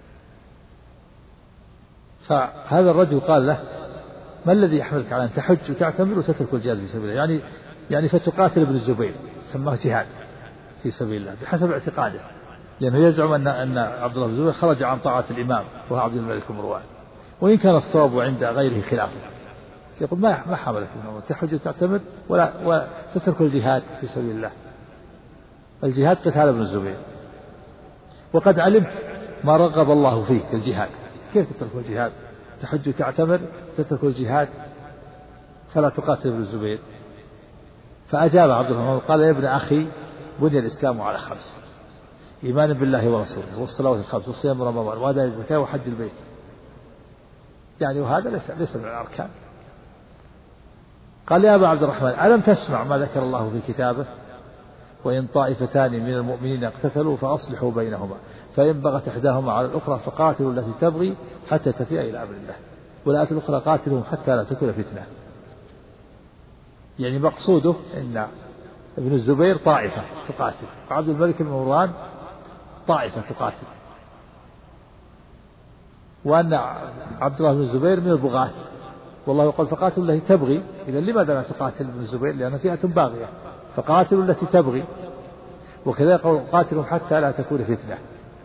فهذا الرجل قال له ما الذي يحملك على أن تحج وتعتمر وتترك الجهاد في سبيل الله؟ يعني فتقاتل ابن الزبير، سماه جهاد في سبيل الله بحسب اعتقاده، لأنه يزعم أن عبد الله بن الزبير خرج عن طاعة الإمام وهو عبد الملك بن مروان، وإن كان الصواب عند غيره خلافه. يقول ما حملك ابن تحج وتعتمر وتترك الجهاد في سبيل الله؟ الجهاد قتال ابن الزبير، وقد علمت ما رغب الله فيه في الجهاد، كيف تترك الجهاد؟ تحج وتعتمر تترك الجهاد فلا تقاتل ابن الزبير. فأجاب عبد الله قال يا ابن أخي بني الإسلام على 5: إيمان بالله ورسوله والصلاة الخمس وصيام رمضان وأداء الزكاة وحج البيت. يعني وهذا ليس من الأركان. قال يا أبا عبد الرحمن ألم تسمع ما ذكر الله في كتابه وإن طائفتان من المؤمنين اقتتلوا فأصلحوا بينهما فإن بغت إحداهما على الأخرى فقاتلوا التي تبغي حتى تفيء إلى أمر الله والآية الأخرى قاتلهم حتى لا تكون فتنة. يعني مقصوده أن ابن الزبير طائفة تقاتل وعبد الملك بن مروان طائفة تقاتل، وأن عبد الله بن الزبير من البغاة، والله يقول فقاتلوا التي تبغي. إذا لماذا لا تقاتل ابن الزبير؟ لأن فئة باغية، فقاتلوا التي تبغي. وكذا يقول قاتلوا حتى لا تكون فتنة.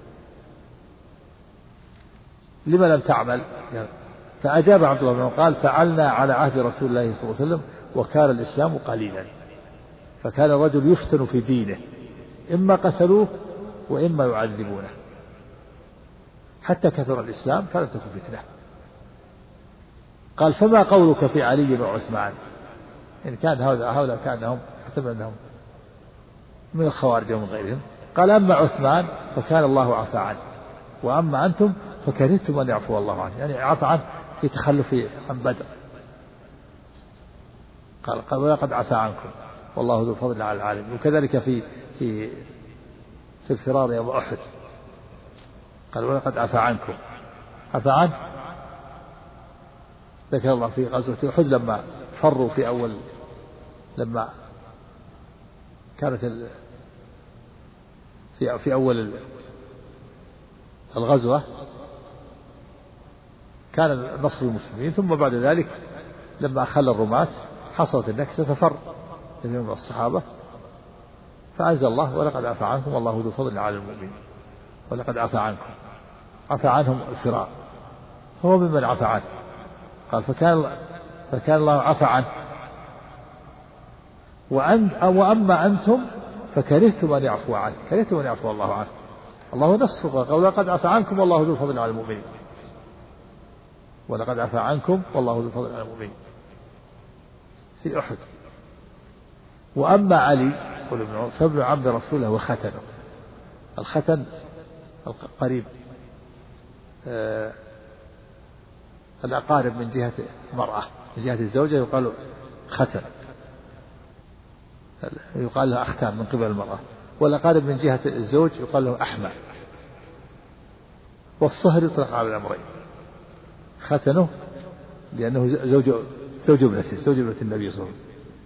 لما لم تعمل؟ يعني فأجاب عبد الله بن عمر قال فعلنا على عهد رسول الله صلى الله عليه وسلم وكان الإسلام قليلا. فكان الرجل يفتن في دينه إما قتلوه وإما يعذبونه حتى كثر الإسلام فلم تكن فتنة. قال فما قولك في علي وعثمان؟ إن كان هؤلاء كانهم حسب أنهم من الخوارج ومن غيرهم. قال أما عثمان فكان الله عفى عنه وأما أنتم فكرهتم أن يعفو الله عنه، يعني عفى عنه في تخلفه عن بدر. قال ولقد عفى عنكم والله ذو الفضل على العالمين. وكذلك في الفرار يوم أحد قال ولقد عفى عنكم، عفى عنه ذكر الله في غزوة أحد لما فروا في أول، لما كانت في أول الغزوة كان نصر المسلمين، ثم بعد ذلك لما أخل الرماة حصلت النكسة ففر من الصحابة فأنزل الله ولقد عفى عنكم والله ذو فضل على المؤمنين. ولقد عفى عنكم، عفى عنهم الفرار، فهو ممن عفى عنه. قال فكان الله عفى عنه وأما أنتم فكرهتم أن يعفو عنه، كرهتم أن يعفو الله عنه. الله نص قال لقد عفى عنكم والله ذو الفضل على المؤمنين، ولقد عفى عنكم والله ذو الفضل على المؤمنين في أحد. وأما علي فابن عم رسوله وختنه. الختن القريب الأقارب من جهة المرأة، من جهة الزوجة يقال ختن، يقال له أختان من قبل المرأة، والأقارب من جهة الزوج يقال له أحمى. والصهر يطلق على الأمرين، ختنه لأنه زوج ابنته، زوج ابنة النبي صلى الله عليه وسلم،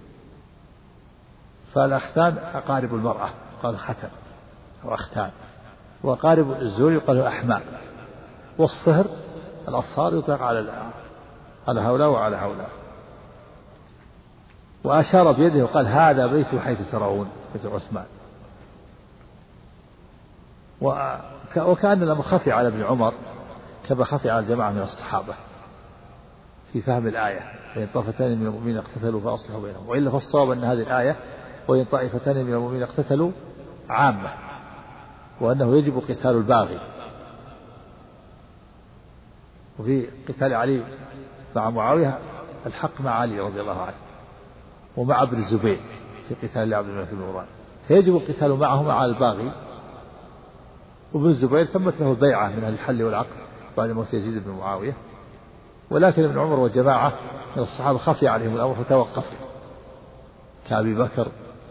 فالأختان أقارب المرأة قال ختن أو أختان، وأقارب الزوج يقال له أحمى. والصهر الأصهار يطلق على هؤلاء وعلى هؤلاء. وأشار بيده وقال هذا بيت حيث ترون، بيت عثمان. وكأن الأمر خفي على ابن عمر كما خفي على جماعة من الصحابة في فهم الآية، وإن طائفتان من المؤمنين اقتتلوا فأصلحوا بينهم. وإلا فالصواب أن هذه الآية وإن طائفتان من المؤمنين اقتتلوا عامة، وأنه يجب قتال الباغي. وفي قتال علي مع معاوية الحق مع علي رضي الله عنه، ومع ابن الزبير في قتال عبد الملك بن مروان، فيجب القتال معهما على الباغي. وابن الزبير ثمت له البيعة من الحل والعقد بعد موت يزيد بن معاوية، ولكن ابن عمر وجماعة من الصحابة خفي عليهم الأمر فتوقفوا، كأبي بكر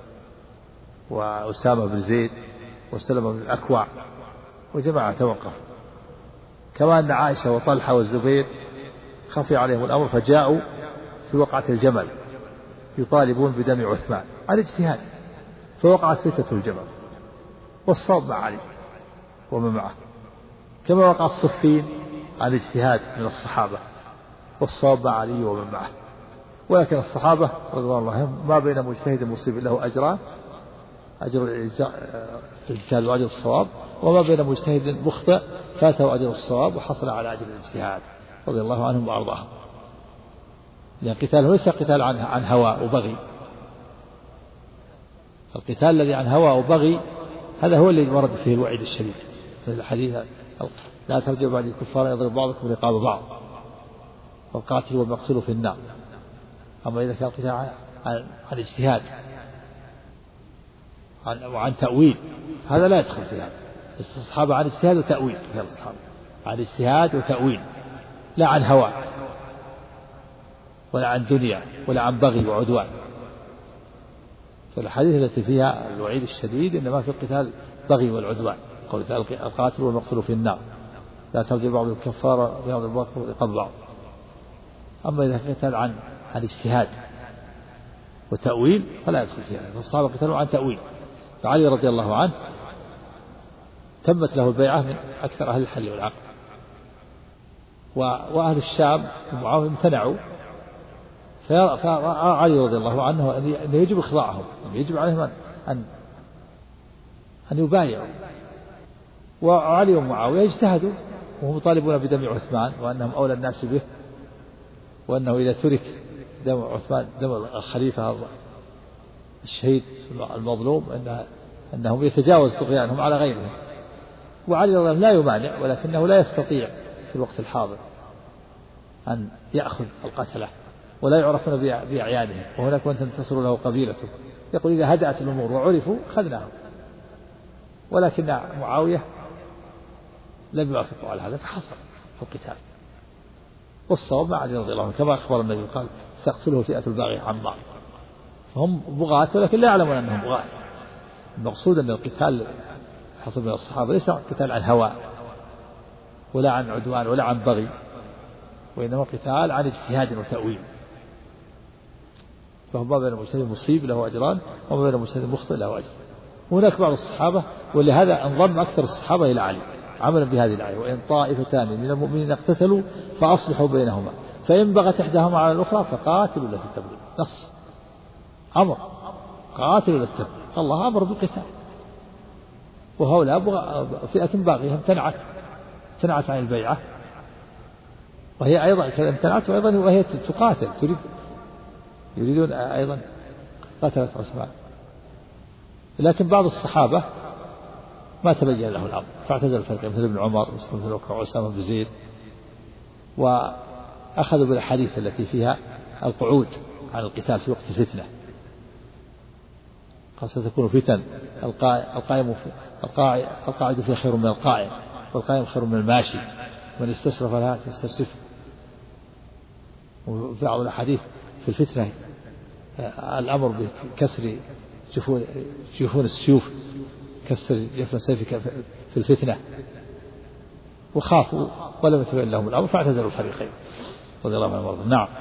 وأسامة بن زيد وسلمة بن الأكوع وجماعة توقفوا. كما أن عائشة وطلحة والزبير خفي عليهم الأمر فجاءوا في وقعة الجمل يطالبون بدم عثمان عن اجتهاد، فوقعت فتنة الجمل، والصواب مع علي ومن معه. كما وقع الصفين عن اجتهاد من الصحابة، والصواب مع علي ومن معه. ولكن الصحابة رضوان الله عنهم ما بين مجتهد مصيب له أجران، أجر في الاجتهاد وأجر الصواب، وما بين مجتهد مخطئ فاته أجر الصواب وحصل على أجر الاجتهاد رضي الله عنهم وأرضاهم. لأن قتاله ليس قتال عن هوى وبغي، القتال الذي عن هوى وبغي هذا هو الذي ورد فيه الوعيد الشديد في الحديث لا ترجعوا بعد الكفار يضرب بعضكم رقاب بعض والقاتل والمقتول في النار. أما إذا كان قتال عن اجتهاد وعن تأويل هذا لا يدخل في هذا. الصحابة عن اجتهاد وتأويل، غير الصحابة عن اجتهاد وتأويل، لا عن هوى ولا عن دنيا ولا عن بغي وعدوان. فالحديث التي فيها الوعيد الشديد إنما في القتال بغي والعدوان، قول القاتل والمقتول في النار لا ترجع بعض الكفار بيضرب بعضكم رقاب بعض. أما إذا قتال عن اجتهاد وتأويل فلا يدخل فيها، فالصحابة قتالوا عن تأويل. فعلي رضي الله عنه تمت له البيعة من أكثر أهل الحل والعقد، وأهل الشام ومعاوية امتنعوا، فرأى علي رضي الله عنه أنه يجب إخضاعهم، يجب عليهم أن يبايعوا. وعلي ومعاوية اجتهدوا وهم يطالبون بدم عثمان وأنهم أولى الناس به، وأنه إذا ترك دم عثمان دم الخليفة الشهيد المظلوم أنهم يتجاوز طغيانهم على غيرهم. وعلي رضي الله لا يمانع، ولكنه لا يستطيع في الوقت الحاضر أن يأخذ القتلة ولا يعرفون بأعيانهم، وهناك من تنتصر له قبيلته، يقول إذا هدأت الأمور وعرفوا خذناهم. ولكن معاوية لم يوافقوا على هذا فحصل القتال. والصواب مع علي رضي الله عنه كما أخبر النبي قال تقتله فئة الباغي عمار، فهم بغاة ولكن لا يعلمون أنهم بغاة. المقصود أن القتال حصل من الصحابة ليس قتال عن هوى ولا عن عدوان ولا عن بغي، وإنما قتال عن اجتهاد وتأويل. فما بين مجتهد مصيب له أجران وما بين مجتهد مخطئ له أجر. وهناك بعض الصحابة ولهذا انضم أكثر الصحابة إلى علي عملا بهذه الآية وإن طائفتان من المؤمنين اقتتلوا فأصلحوا بينهما فإن بغت إحداهما على الأخرى فقاتلوا التي تبغي. نص أمر قاتلوا التي تبغي، الله أمر بالقتال. وهؤلاء فئة باغية امتنعت عن البيعة، وهي أيضا امتنعت وأيضا وهي تقاتل يريدون أيضا قتلت عثمان. لكن بعض الصحابة ما تبين له الأمر فاعتزل الفريقين مثل ابن عمر وعسامة بن زيد، وأخذوا بالأحاديث التي فيها القعود عن القتال في وقت الفتنة، قد ستكون فتن القاعد فيه خير من القائم، والقائم خير من الماشي، من استشرف لها تستشرف. وفي بعض الأحاديث في الفتنة الأمر بكسر جفون السيوف، كسر جفن سيفك في الفتنة، وخافوا ولم يتبين لهم الأمر فاعتزلوا الفريقين رضي الله عنهم وارضاهم. نعم.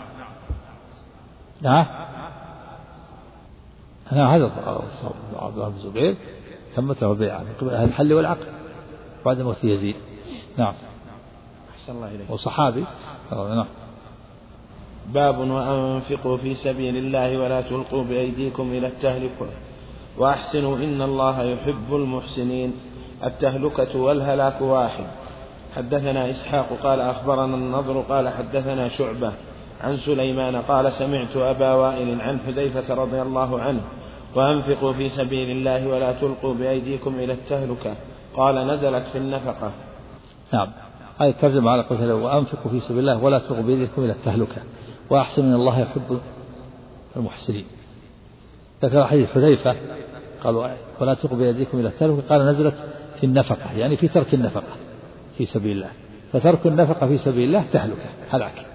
هذا عبد الله بن الزبير تمت له البيعة من قبل أهل الحل والعقد بعد موت يزيد. نعم. أحسن الله إليك. وصحابي. نعم. باب وأنفقوا في سبيل الله ولا تلقوا بأيديكم إلى التهلكة وأحسنوا إن الله يحب المحسنين. التهلكة والهلاك واحد. حدثنا إسحاق قال أخبرنا النضر قال حدثنا شعبة عن سليمان قال سمعت أبا وائل عن حذيفة رضي الله عنه وأنفقوا في سبيل الله ولا تلقوا بأيديكم إلى التهلكة قال نزلت في النفقة. نعم. هذه الترجمة على قوله وأنفقوا في سبيل الله ولا تلقوا بأيديكم إلى التهلكة وأحسنوا إن الله يحب المحسنين. ذكر حديث حذيفة قالوا ولا تلقوا بأيديكم إلى التهلكة قال نزلت في النفقة، يعني في ترك النفقة في سبيل الله، فترك النفقة في سبيل الله تهلكة هلاك.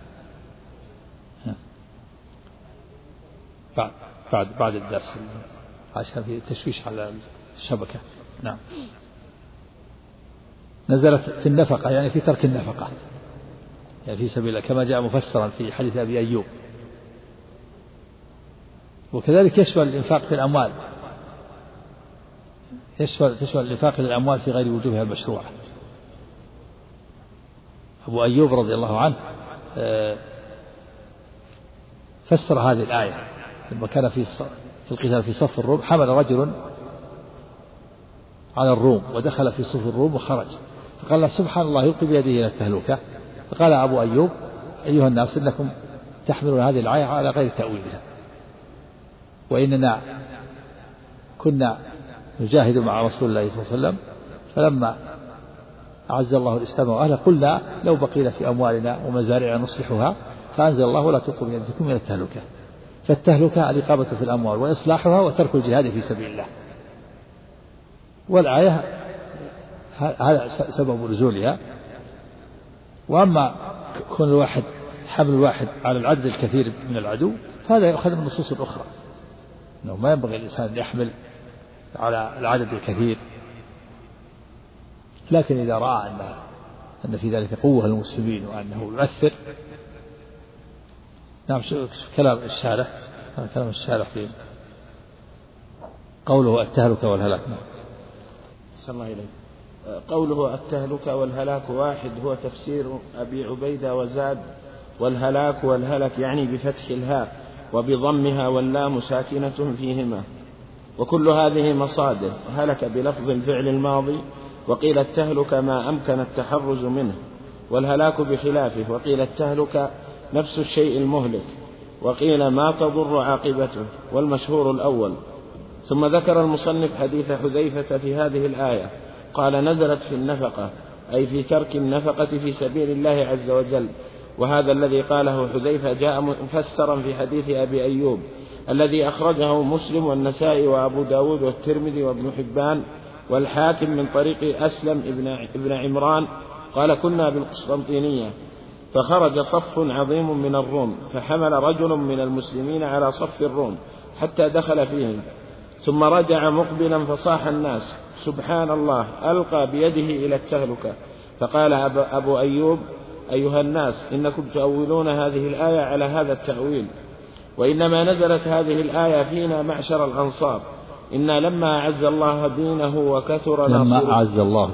بعد الدرس عشان في تشويش على الشبكة. نعم. نزلت في النفقة يعني في ترك النفقة يعني في سبيل الله كما جاء مفسرا في حديث أبي أيوب. وكذلك يشمل الإنفاق في الأموال، تشمل الإنفاق في الأموال في غير وجوهها المشروعة. أبو أيوب رضي الله عنه فسر هذه الآية لما كان في القتال في صف الروم، حمل رجل على الروم ودخل في صف الروم وخرج، فقال سبحان الله يلقي بيده إلى التهلكة. فقال أبو أيوب أيها الناس إنكم تحملون هذه الآية على غير تأويلها، وإننا كنا نجاهد مع رسول الله صلى الله عليه وسلم فلما أعز الله الإسلام وأهله قلنا لو بقينا في أموالنا ومزارعنا نصلحها، فأنزل الله ولا تلقوا بأيديكم إلى التهلكة. فالتهلكة الإقامة في الأموال وإصلاحها وترك الجهاد في سبيل الله. والآية هذا سبب نزولها. وأما كون الواحد حمل الواحد على العدد الكثير من العدو فهذا يؤخذ من النصوص الأخرى، أنه ما ينبغي الإنسان أن يحمل على العدد الكثير، لكن إذا رأى أن في ذلك قوة للمسلمين وأنه يؤثر. نعم. كلام الشارح في قوله التهلكة والهلاك. صلى الله عليه. قوله التهلكة والهلاك واحد هو تفسير أبي عبيدة وزاد والهلاك والهلك يعني بفتح الهاء وبضمها واللام ساكنة فيهما، وكل هذه مصادر. هلك بلفظ الفعل الماضي، وقيل التهلك ما أمكن التحرز منه، والهلاك بخلافه، وقيل التهلك نفس الشيء المهلك، وقيل ما تضر عاقبته، والمشهور الأول. ثم ذكر المصنف حديث حذيفة في هذه الآية قال نزلت في النفقة أي في ترك النفقة في سبيل الله عز وجل. وهذا الذي قاله حذيفة جاء مفسرا في حديث أبي أيوب الذي أخرجه مسلم والنسائي وأبو داود والترمذي وابن حبان والحاكم من طريق أسلم ابن عمران قال كنا بالقسطنطينية فخرج صف عظيم من الروم فحمل رجل من المسلمين على صف الروم حتى دخل فيهم، ثم رجع مقبلا فصاح الناس سبحان الله ألقى بيده إلى التهلكة. فقال أبو أيوب أيها الناس إنكم تؤولون هذه الآية على هذا التأويل، وإنما نزلت هذه الآية فينا معشر الأنصار إنا لما أعز الله دينه وكثر ناصره لما أعز الله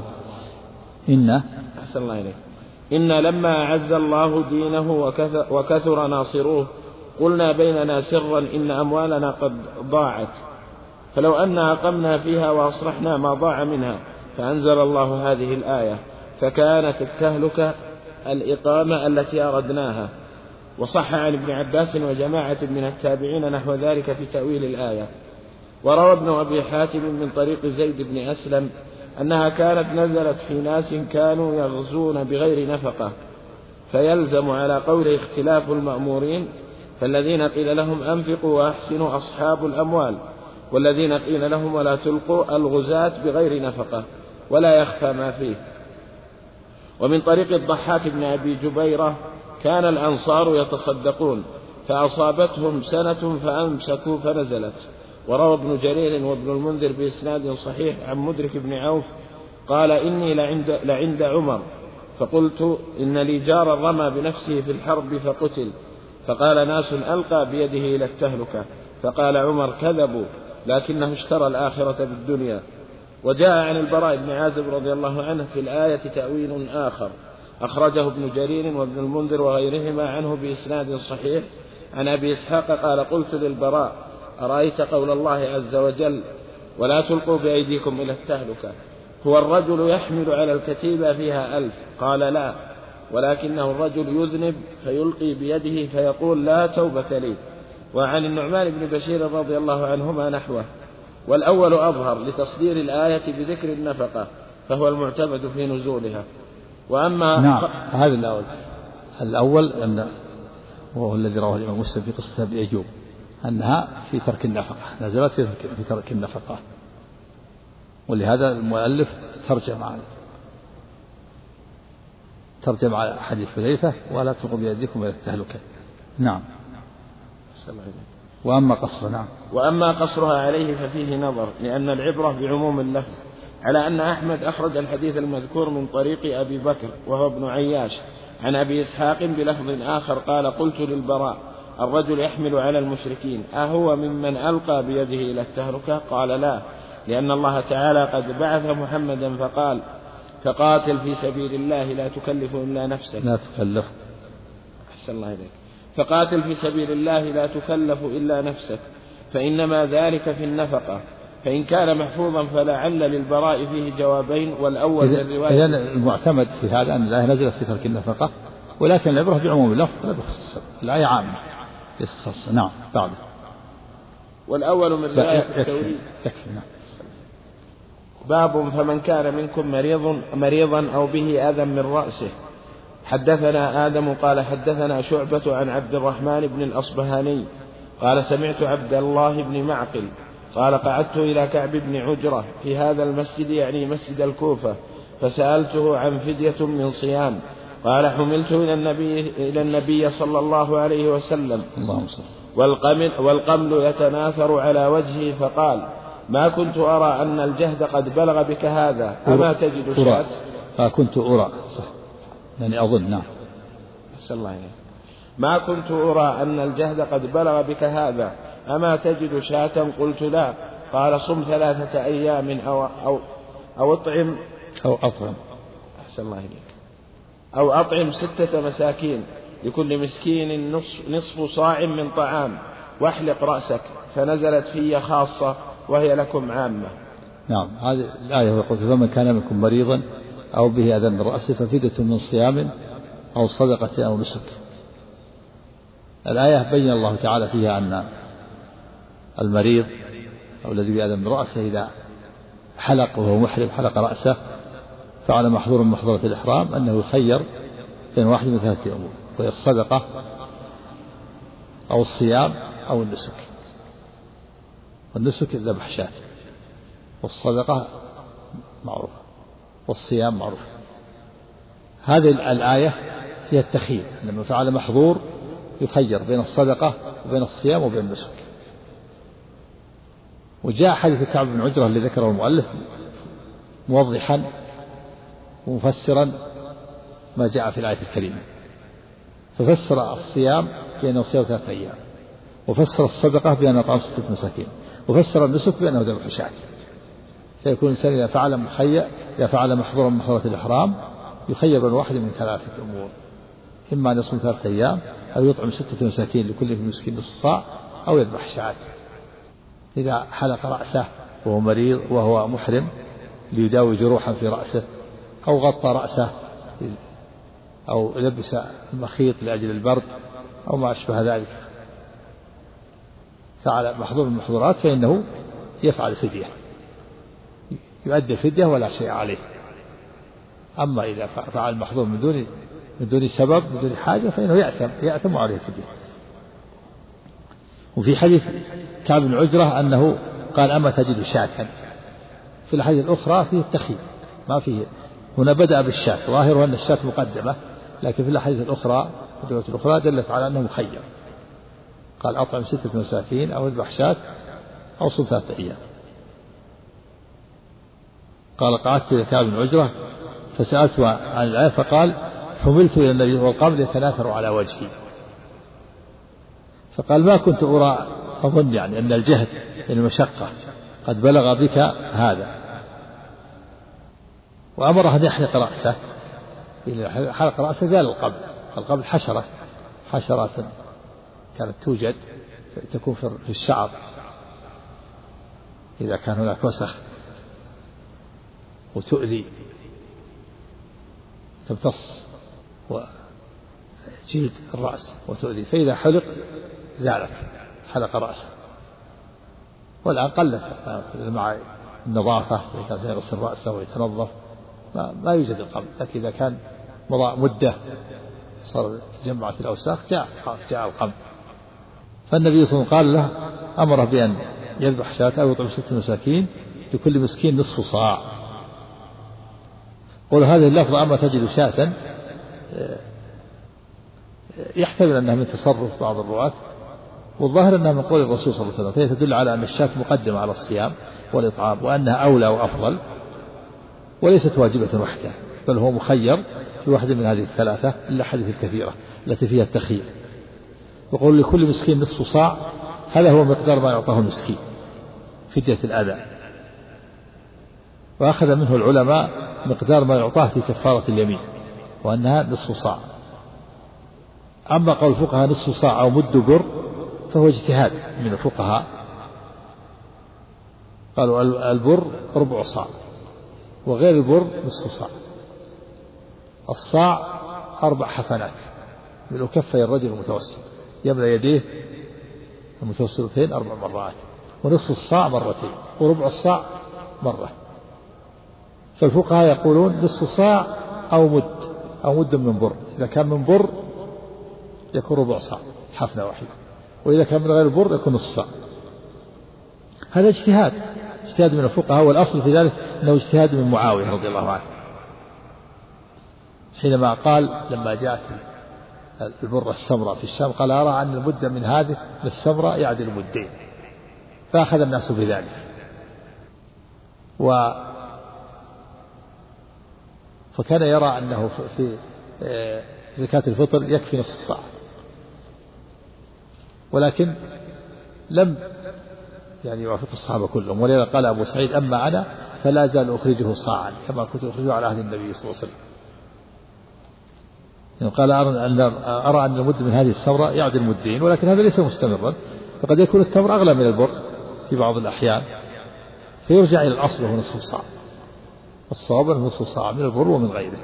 أحسن الله إليك. إنا لما أعز الله دينه وكثر ناصروه قلنا بيننا سرا إن أموالنا قد ضاعت، فلو أن أقمنا فيها وأصلحنا ما ضاع منها، فأنزل الله هذه الآية فكانت التهلكة الإقامة التي أردناها، وصح عن ابن عباس وجماعة من التابعين نحو ذلك في تأويل الآية. وروى ابن أبي حاتم من طريق زيد بن أسلم أنها كانت نزلت في ناس كانوا يغزون بغير نفقة، فيلزم على قوله اختلاف المأمورين، فالذين قيل لهم أنفقوا وأحسنوا أصحاب الأموال، والذين قيل لهم ولا تلقوا الغزاة بغير نفقة، ولا يخفى ما فيه. ومن طريق الضحاك بن أبي جبيرة كان الأنصار يتصدقون فأصابتهم سنة فأمسكوا فنزلت. وروى ابن جرير وابن المنذر بإسناد صحيح عن مدرك بن عوف قال إني لعند عمر فقلت إن لي جارا رمى بنفسه في الحرب فقتل، فقال ناس ألقى بيده إلى التهلكة، فقال عمر كذبوا لكنه اشترى الآخرة بالدنيا. وجاء عن البراء بن عازب رضي الله عنه في الآية تأويل آخر أخرجه ابن جرير وابن المنذر وغيرهما عنه بإسناد صحيح عن أبي إسحاق قال قلت للبراء أرأيت قول الله عز وجل ولا تلقوا بأيديكم إلى التهلكة، هو الرجل يحمل على الكتيبة فيها 1000؟ قال لا، ولكنه الرجل يذنب فيلقي بيده فيقول لا توبة لي. وعن النعمان بن بشير رضي الله عنهما نحوه. والأول أظهر لتصدير الآية بذكر النفقة، فهو المعتمد في نزولها. وأما نعم هذا الأول أن وهو الذي رواه الإمام مسلم في قصة أبي أيوب أنها في ترك النفقة، نزلت في ترك النفقة، ولهذا المؤلف ترجم على حديث حذيفة ولا تلقوا بأيديكم إلى التهلكة. نعم. وأما قصرها عليه ففيه نظر، لأن العبرة بعموم اللفظ، على أن أحمد أخرج الحديث المذكور من طريق أبي بكر وهو ابن عياش عن أبي إسحاق بلفظ آخر قال قلت للبراء الرجل يحمل على المشركين أهو ممن ألقى بيده إلى التهلكة؟ قال لا، لأن الله تعالى قد بعث محمدا فقال فقاتل في سبيل الله لا تكلف إلا نفسك. أحسن الله إليك. فقاتل في سبيل الله لا تكلف إلا نفسك، فإنما ذلك في النفقة، فإن كان محفوظا فلعل للبراء فيه جوابين، والأول للرواية. إذن المعتمد في هذا أن الآية نزلت في ترك النفقة، ولكن العبرة بعموم اللفظ لا بخصوص الآية عامة ليست خاصة. نعم. بعد والأول من رواية التوريد. نعم. باب فمن كان منكم مريضا أو به أذى من رأسه. حدثنا آدم قال حدثنا شعبة عن عبد الرحمن بن الأصبهاني قال سمعت عبد الله بن معقل قال قعدت إلى كعب بن عجرة في هذا المسجد يعني مسجد الكوفة، فسألته عن فدية من صيام، قال حملت إلى النبي صلى الله عليه وسلم والقمل يتناثر على وجهه، فقال ما كنت أرى أن الجهد قد بلغ بك هذا، أما تجد شاة؟ كنت أرى صح يعني أظن. نعم. أحسن الله إليك. ما كنت أرى أن الجهد قد بلغ بك هذا، أما تجد شاة؟ قلت لا. قال صم 3 أيام أو أطعم أحسن الله إليك أو أطعم 6 مساكين لكل مسكين نصف صاع من طعام، واحلق رأسك، فنزلت في خاصة وهي لكم عامة. نعم. هذه الآية يقول فمن كان منكم مريضا أو به أذى من رأسه ففدية من صيام أو صدقة أو نسك. الآية بين الله تعالى فيها أن المريض أو الذي به أذى من رأسه إذا حلق وهو محرم حلق رأسه فعلى محظور من محظورة الإحرام أنه يخير بين واحد من 3 أمور، وهي الصدقة أو الصيام أو النسك. والنسك ذبح شاة، والصدقة معروفة، والصيام معروف. هذه الآية فيها التخيير، لما فعل محظور يخير بين الصدقة وبين الصيام وبين النسك. وجاء حديث كعب بن عجرة الذي ذكره المؤلف موضحا ومفسرا ما جاء في الآية الكريمة، ففسر الصيام بأنه صيام 3 أيام، وفسر الصدقة بأنه طعام 6 مساكين، وفسر النسك بأنه ذبح شاة. فيكون الإنسان إذا فعل محظورا من محظورات الإحرام يخير بين واحد من 3 أمور، إما أن يصوم 3 أيام أو يطعم 6 مساكين لكل مسكين نصف صاع أو يذبح شاة. إذا حلق رأسه وهو مريض وهو محرم ليداوي جروحا في رأسه، أو غطى رأسه أو لبس المخيط لأجل البرد أو ما أشبه ذلك فعل محظور من المحظورات فإنه يفعل فدية، يؤدي الفدية ولا شيء عليه. أما إذا فعل المحظور من دون سبب من دون حاجة فإنه يأثم عليه الفدية. وفي حديث كعب بن عجرة أنه قال أما تجد شاة، في الحديث الأخرى فيه التخيير ما فيه، هنا بدأ بالشاة ظاهره أن الشاة مقدمة، لكن في الحديث الأخرى دلت على أنه مخير، قال أطعم 6 مساكين أو اذبح شاة أو صم 3 أيام. قال قعدت إلى كعب بن عجرة فسألته عن الآية فقال حملت إلى النبي والقبل يتناثر على وجهي، فقال ما كنت أرى أظن يعني أن الجهد المشقة قد بلغ بك هذا، وأمره أن يحلق رأسه، إذا حلق رأسه زال القبل حشرات كانت توجد تكون في الشعر إذا كان هناك وسخ وتؤذي تمتص وجلد الرأس وتؤذي، فإذا زالت حلق رأسه. والآن قلت مع النظافة، إذا كان سيغسل رأسه ويتنظف ما يوجد القبل، لكن إذا كان مضى مدة صار تجمعت الأوساخ جاء القبل. فالنبي صلى الله عليه وسلم قال له أمره بأن يذبح شاة أو يطعم 6 مساكين لكل مسكين نصف صاع. قول هذه اللفظة أما تجد شاة يحتمل أنها من تصرف بعض الرواة، والظاهر أنها من قول الرسول صلى الله عليه وسلم، فهي تدل على أن الشاة مقدمة على الصيام والإطعام، وأنها أولى وأفضل وليست واجبة وحدها، بل هو مخير في واحدة من هذه الثلاثة إلا حديث الكثيرة التي فيها التخيير. وقول لكل مسكين نصف صاع هذا هو مقدار ما يعطاه المسكين فدية الأذى، وأخذ منه العلماء مقدار ما يعطاه في كفارة اليمين وأنها نصف صاع. أما قول الفقهاء نصف صاع أو مد بر فهو اجتهاد من الفقهاء، قالوا البر ربع صاع وغير البر نصف صاع. الصاع 4 حفنات من كفي الرجل المتوسط، يملأ يديه المتوسطتين 4 مرات، ونصف الصاع 2 مرتين، وربع الصاع مرة. فالفقهاء يقولون نصف صاع أو مد من بر، إذا كان من بر يكون ربع صاع حفنة واحدة، وإذا كان من غير البر يكون نصف صاع. هذا اجتهاد من الفقهاء، والأصل في ذلك أنه اجتهاد من معاوية رضي الله عنه حينما قال لما جاءت البر السمراء في الشام قال أرى أن المد من هذه السمراء يعدل مدين، فأخذ الناس بذلك. فكان يرى أنه في زكاة الفطر يكفي نصف صاع، ولكن لم يوافق الصحابة كلهم، ولذا قال أبو سعيد أما أنا فلا زال أخرجه صاعا كما كنت أخرجه على عهد النبي صلى الله عليه وسلم. يعني قال أرى أن المد من هذه السمرة يعدل مدين، ولكن هذا ليس مستمرا، فقد يكون التمر أغلى من البر في بعض الأحيان، فيرجع إلى الأصل وهو نصف صاع. الصواب نصف صاع من البر ومن غيره.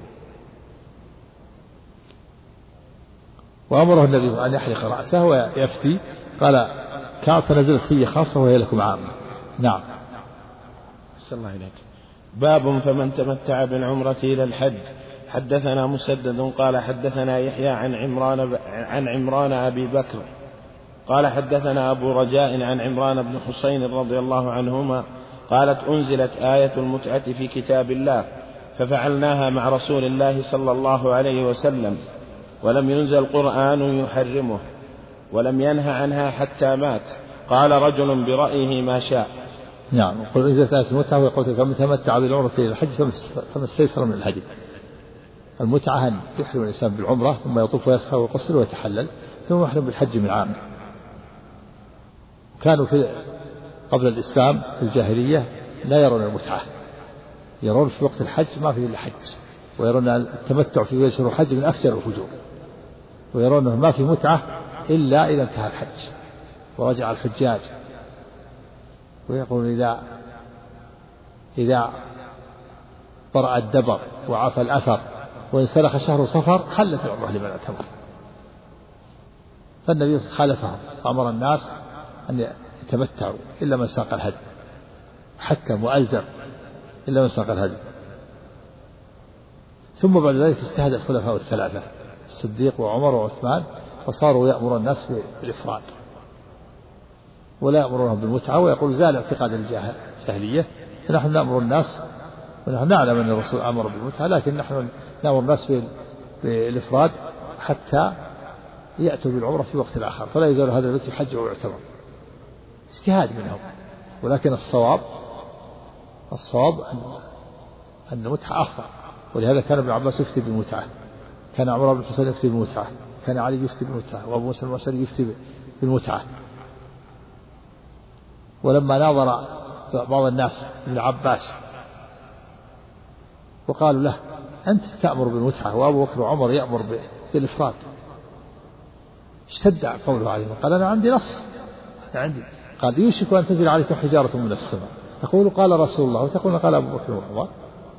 وأمره النبي أن يحلق رأسه ويفتي، قال كعب فنزلت فيه خاصة وهي لكم عامة. نعم. صلى الله عليك. باب فمن تمتع بالعمرة إلى الحج. حدثنا مسدد قال حدثنا يحيى عن عمران أبي بكر قال حدثنا أبو رجاء عن عمران بن حسين رضي الله عنهما قالت أنزلت آية المتعة في كتاب الله ففعلناها مع رسول الله صلى الله عليه وسلم، ولم ينزل قرآن يحرمه ولم ينه عنها حتى مات. قال رجل برأيه ما شاء. نعم. قل إذا آية المتعة ويقول فمن تمتع بالعمرة إلى الحج فما استيسر من الهدي. المتعة أن يحرم الإنسان بالعمرة ثم يطوف ويسعى ويقصر ويتحلل ثم يحرم بالحج من عام. كانوا قبل الإسلام في الجاهلية لا يرون المتعة، يرون في وقت الحج ما فيه إلا حج، ويرون التمتع في أشهر الحج من أفجر الفجور، ويرون أنه ما في متعة إلا إذا انتهى الحج ورجع الحجاج، ويقول إذا برأ الدبر وعفى الأثر وانسلخ شهر صفر حلت العمرة لمن اعتمر. فالنبي خالفهم وأمر الناس أن يتمتعوا إلا من ساق الهدي، حكم وألزم إلا من ساق الهدي. ثم بعد ذلك اجتهد الخلفاء الثلاثة الصديق وعمر وعثمان، فصاروا يأمر الناس بالإفراد ولا يأمرونهم بالمتعة، ويقول زال اعتقاد الجاهلية. فنحن نأمر الناس ونحن نعلم أن الرسول أمر بالمتعة، لكن نحن نأمر الناس بالإفراد حتى يأتوا بالعمرة في وقت آخر، فلا يزال هذا البيت يحج ويعتمر. اجتهاد منهم، ولكن الصواب أن المتعة أفضل. ولهذا كان ابن عباس يفتي بالمتعة، كان عمر بن الحسين يفتي بالمتعة، كان علي يفتي بالمتعة، وأبو موسى الأشعري يفتي بالمتعة. ولما ناظر بعض الناس ابن عباس وقالوا له أنت تأمر بالمتعة وأبو بكر وعمر يأمر بالإفراد، اشتد قوله عليه قال أنا عندي نص، قال يوشك أن تنزل عليكم حجارة من السماء، تقول قال رسول الله وتقول قال أبو بكر وعمر.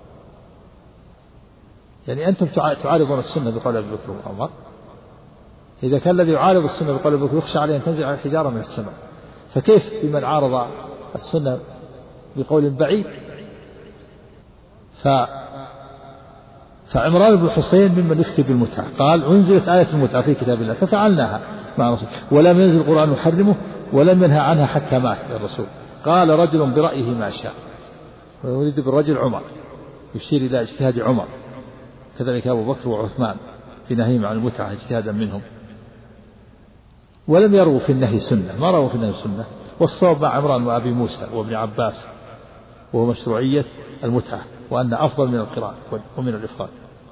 يعني أنتم تعارضون السنة بقول أبو بكر وعمر. إذا كان الذي يعارض السنة بقول أبو بكر يخشى عليه أن تنزل عليه حجارة من السماء، فكيف بمن عارض السنة بقول بعيد؟ فعمران بن الحسين ممن يفتي بالمتعة، قال أنزلت آية المتعة في كتاب الله ففعلناها مع الرسول، ولم ينزل القرآن يحرمه ولم ينهى عنها حتى مات الرسول. قال رجل برأيه ما شاء، ويريد بالرجل عمر، يشير إلى اجتهاد عمر، كذلك أبو بكر وعثمان في نهيهم عن المتعة اجتهادا منهم. ولم يروا في النهي سنة، ما روا في النهي سنة. والصواب مع عمران وأبي موسى وابن عباس وهو مشروعية المتعة، وأن أفضل من القراءة ومن الإفراد،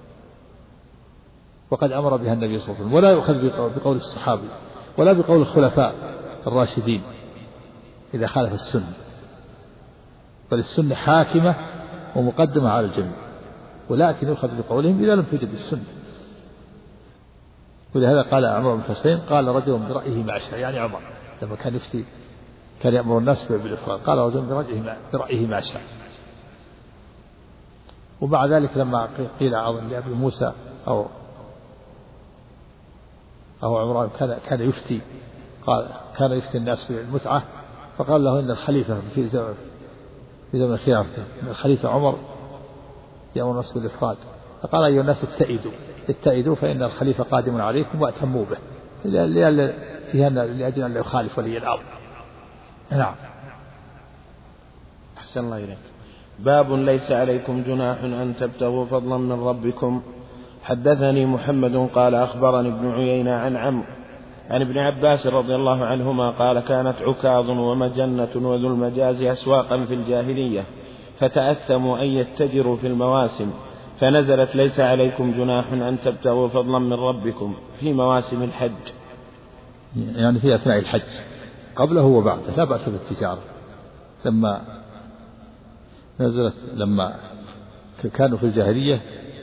وقد أمر بها النبي صلى الله عليه وسلم. ولا يؤخذ بقول الصحابي ولا بقول الخلفاء الراشدين إذا خالف السنة، بل السنة حاكمة ومقدمة على الجميع، ولكن يؤخذ بقولهم إذا لم توجد السنة. ولهذا قال عمر بن الحسين قال رجل برأيه ما شاء، يعني عمر لما كان يفتي كان يأمر الناس بالإفراد، قال رجل برأيه ما شاء. ومع ذلك لما قيل لأبي موسى أو عمران كان يفتي، قال كان يفتي الناس بالمتعة، فقال له إن الخليفة في زمن خلافته إن الخليفة عمر يأمر الناس بالإفراد، فقال أيها الناس اتئدوا فإن الخليفة قادم عليكم وأتموا به، لأجل أن لا يخالف ولي الأمر. نعم. أحسن الله إليك. باب ليس عليكم جناح أن تبتغوا فضلا من ربكم. حدثني محمد قال أخبرني ابن عيينة عن ابن عباس رضي الله عنهما قال كانت عكاظ ومجنة وذو المجاز أسواقا في الجاهلية، فتأثموا أن يتجروا في المواسم، فنزلت ليس عليكم جناح أن تبتغوا فضلا من ربكم في مواسم الحج، يعني في أثناء الحج قبله وبعده لا بأس بالتجارة. لما نزلت لما كانوا في الجاهلية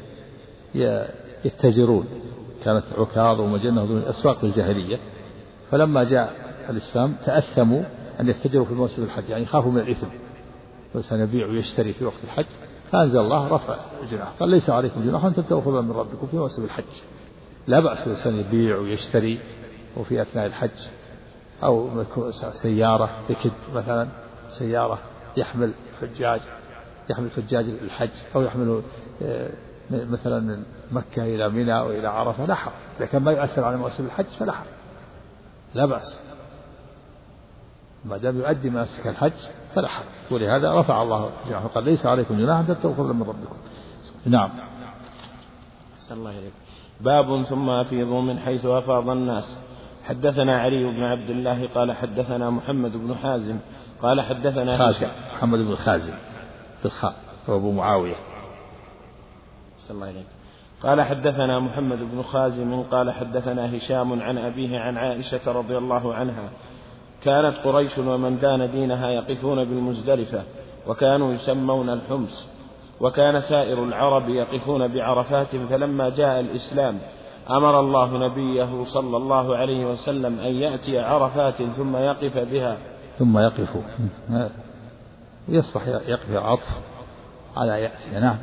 يتجرون، كانت عكاظ ومجنة وذو أسواق في الجاهلية، فلما جاء الإسلام تأثموا أن يتجروا في مواسم الحج، يعني خافوا من الإثم بس يبيع ويشتري في وقت الحج، فأنزل الله رفع الجناح قال ليس عليكم جناح أن تبتغوا فضلا من ربكم في مواسم الحج. لا بأس الإنسان يبيع ويشتري وفي أثناء الحج، أو سيارة يكد مثلا سيارة يحمل حجاج الحج، أو يحمل مثلا من مكة إلى منى وإلى عرفة، لا حرج، لكن ما يؤثر على مواسم الحج فلا حرج، لا بأس ما دام يؤدي مناسك الحج فلا حرج. ولهذا رفع الله جناحه قال ليس عليكم جناح أن تبتغوا فضلا من ربكم. نعم. صلى الله عليه. باب ثم أفيضوا من حيث أفاض الناس. حدثنا علي بن عبد الله قال حدثنا محمد بن حازم قال حدثنا خازم، محمد بن خازم بالخاء وأبو معاوية. صلى الله عليه. قال حدثنا محمد بن خازم قال حدثنا هشام عن أبيه عن عائشة رضي الله عنها كانت قريش ومن دان دينها يقفون بالمزدلفة وكانوا يسمون الحمص، وكان سائر العرب يقفون بعرفات، فلما جاء الإسلام أمر الله نبيه صلى الله عليه وسلم أن يأتي عرفات ثم يقف بها. ثم يقف يصلح يقف عطف على يأتي. نعم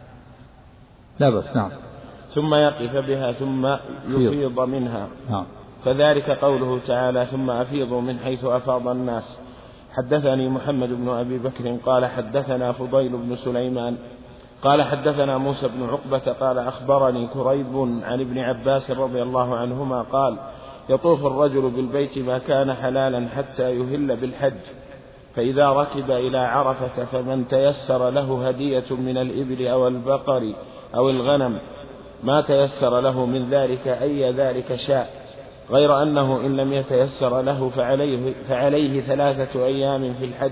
لا بس. نعم. ثم يقف بها ثم يفيض منها. نعم. فذلك قوله تعالى ثم أفيضوا من حيث أفاض الناس. حدثني محمد بن أبي بكر قال حدثنا فضيل بن سليمان قال حدثنا موسى بن عقبة قال أخبرني كريب عن ابن عباس رضي الله عنهما قال يطوف الرجل بالبيت ما كان حلالا حتى يهل بالحج، فإذا ركب إلى عرفة فمن تيسر له هدية من الإبل أو البقر أو الغنم ما تيسر له من ذلك أي ذلك شاء، غير أنه إن لم يتيسر له فعليه 3 أيام في الحج،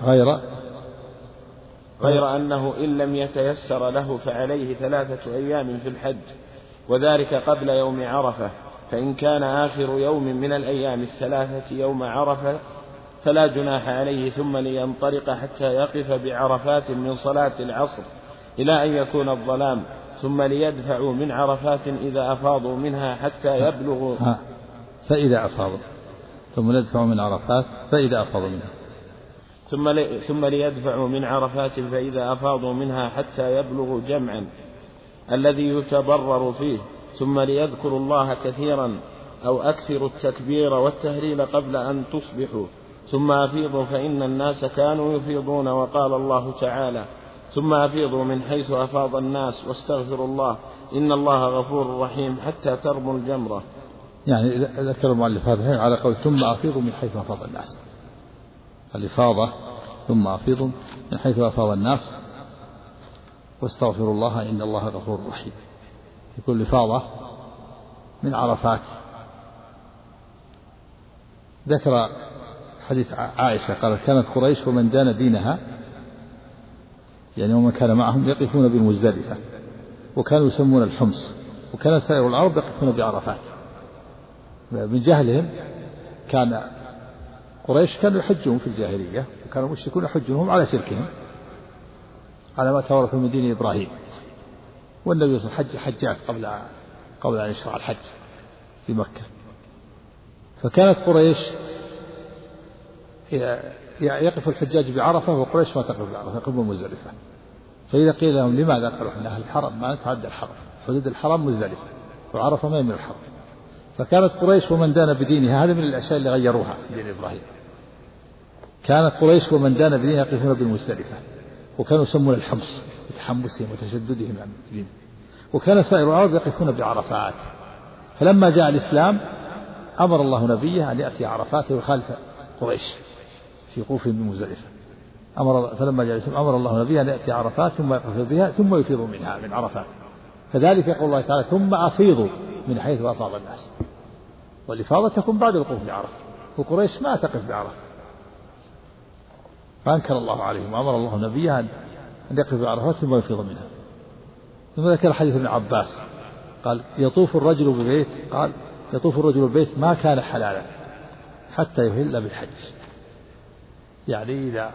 غير أنه إن لم يتيسر له فعليه 3 أيام في الحج، وذلك قبل يوم عرفة، فإن كان آخر يوم من الأيام 3 يوم عرفة فلا جناح عليه، ثم لينطلق حتى يقف بعرفات من صلاة العصر إلى أن يكون الظلام، ثم ليدفعوا من عرفات إذا أفاضوا منها حتى يبلغوا فإذا أفاضوا، ثم ندفعوا من عرفات فإذا أفاضوا منها، ثم ليدفعوا من عرفات فإذا أفاضوا منها حتى يبلغوا جمعا الذي يتبرر فيه، ثم ليذكروا الله كثيرا أو أكثروا التكبير والتهليل قبل أن تصبحوا، ثم أفيضوا فإن الناس كانوا يفيضون، وقال الله تعالى ثم أفيضوا من حيث أفاض الناس واستغفروا الله إن الله غفور رحيم حتى ترموا الجمرة. يعني ذكر المؤلف هذا على قول ثم أفيضوا من حيث أفاض الناس، الإفاضة ثم أفيضوا من حيث أفاض الناس واستغفروا الله إن الله غفور رحيم. يكون الإفاضة من عرفات. ذكر حديث عائشة قالت كانت قريش ومن دان دينها يعني ومن كان معهم يقفون بمزدلفة وكانوا يسمون الحمص، وكان سائر العرب يقفون بعرفات. من جهلهم كان قريش كانوا يحجون في الجاهلية، وكانوا المشركون يحجونهم على شركهم على ما تورثوا من دين إبراهيم، والنبي صلى الله عليه وسلم حجات قبل أن يشرع الحج في مكة. فكانت قريش يقف الحجاج بعرفة وقريش ما تقف بعرفة، يقفون مزدلفة. فإذا قيل لهم لماذا؟ قالوا إحنا أهل الحرم ما نتعدى الحرم، حدود الحرم مزدلفة وعرفة ما من الحرم. فكانت قريش ومن دان بدينها، هذا من الأشياء اللي غيروها دين إبراهيم. كانت قريش ومن دان بدينها يقفون بالمزدلفة، وكانوا يسمون الحمص بتحمسهم وتشددهم عن الدين، وكان سائر العرب يقفون بعرفات. فلما جاء الإسلام أمر الله نبيه أن يأتي عرفات ويخالف قريش في وقوفهم بمزدلفة. فلما جاء الإسلام أمر الله نبيه أن يأتي عرفات ثم يقف بها ثم يفيض منها من عرفات. كذلك يقول الله تعالى ثم أفيضوا من حيث أفاض الناس، والإفاضة تكون بعد الوقوف بعرفة، وقريش ما تقف بعرفة، فأنكر الله عليهم وأمر الله نبيه أن يقف بعرفات ثم يفيض منها. ثم ذكر حديث ابن عباس قال يطوف الرجل بالبيت، قال يطوف الرجل بالبيت ما كان حلالا حتى يهل بالحج. يعني إذا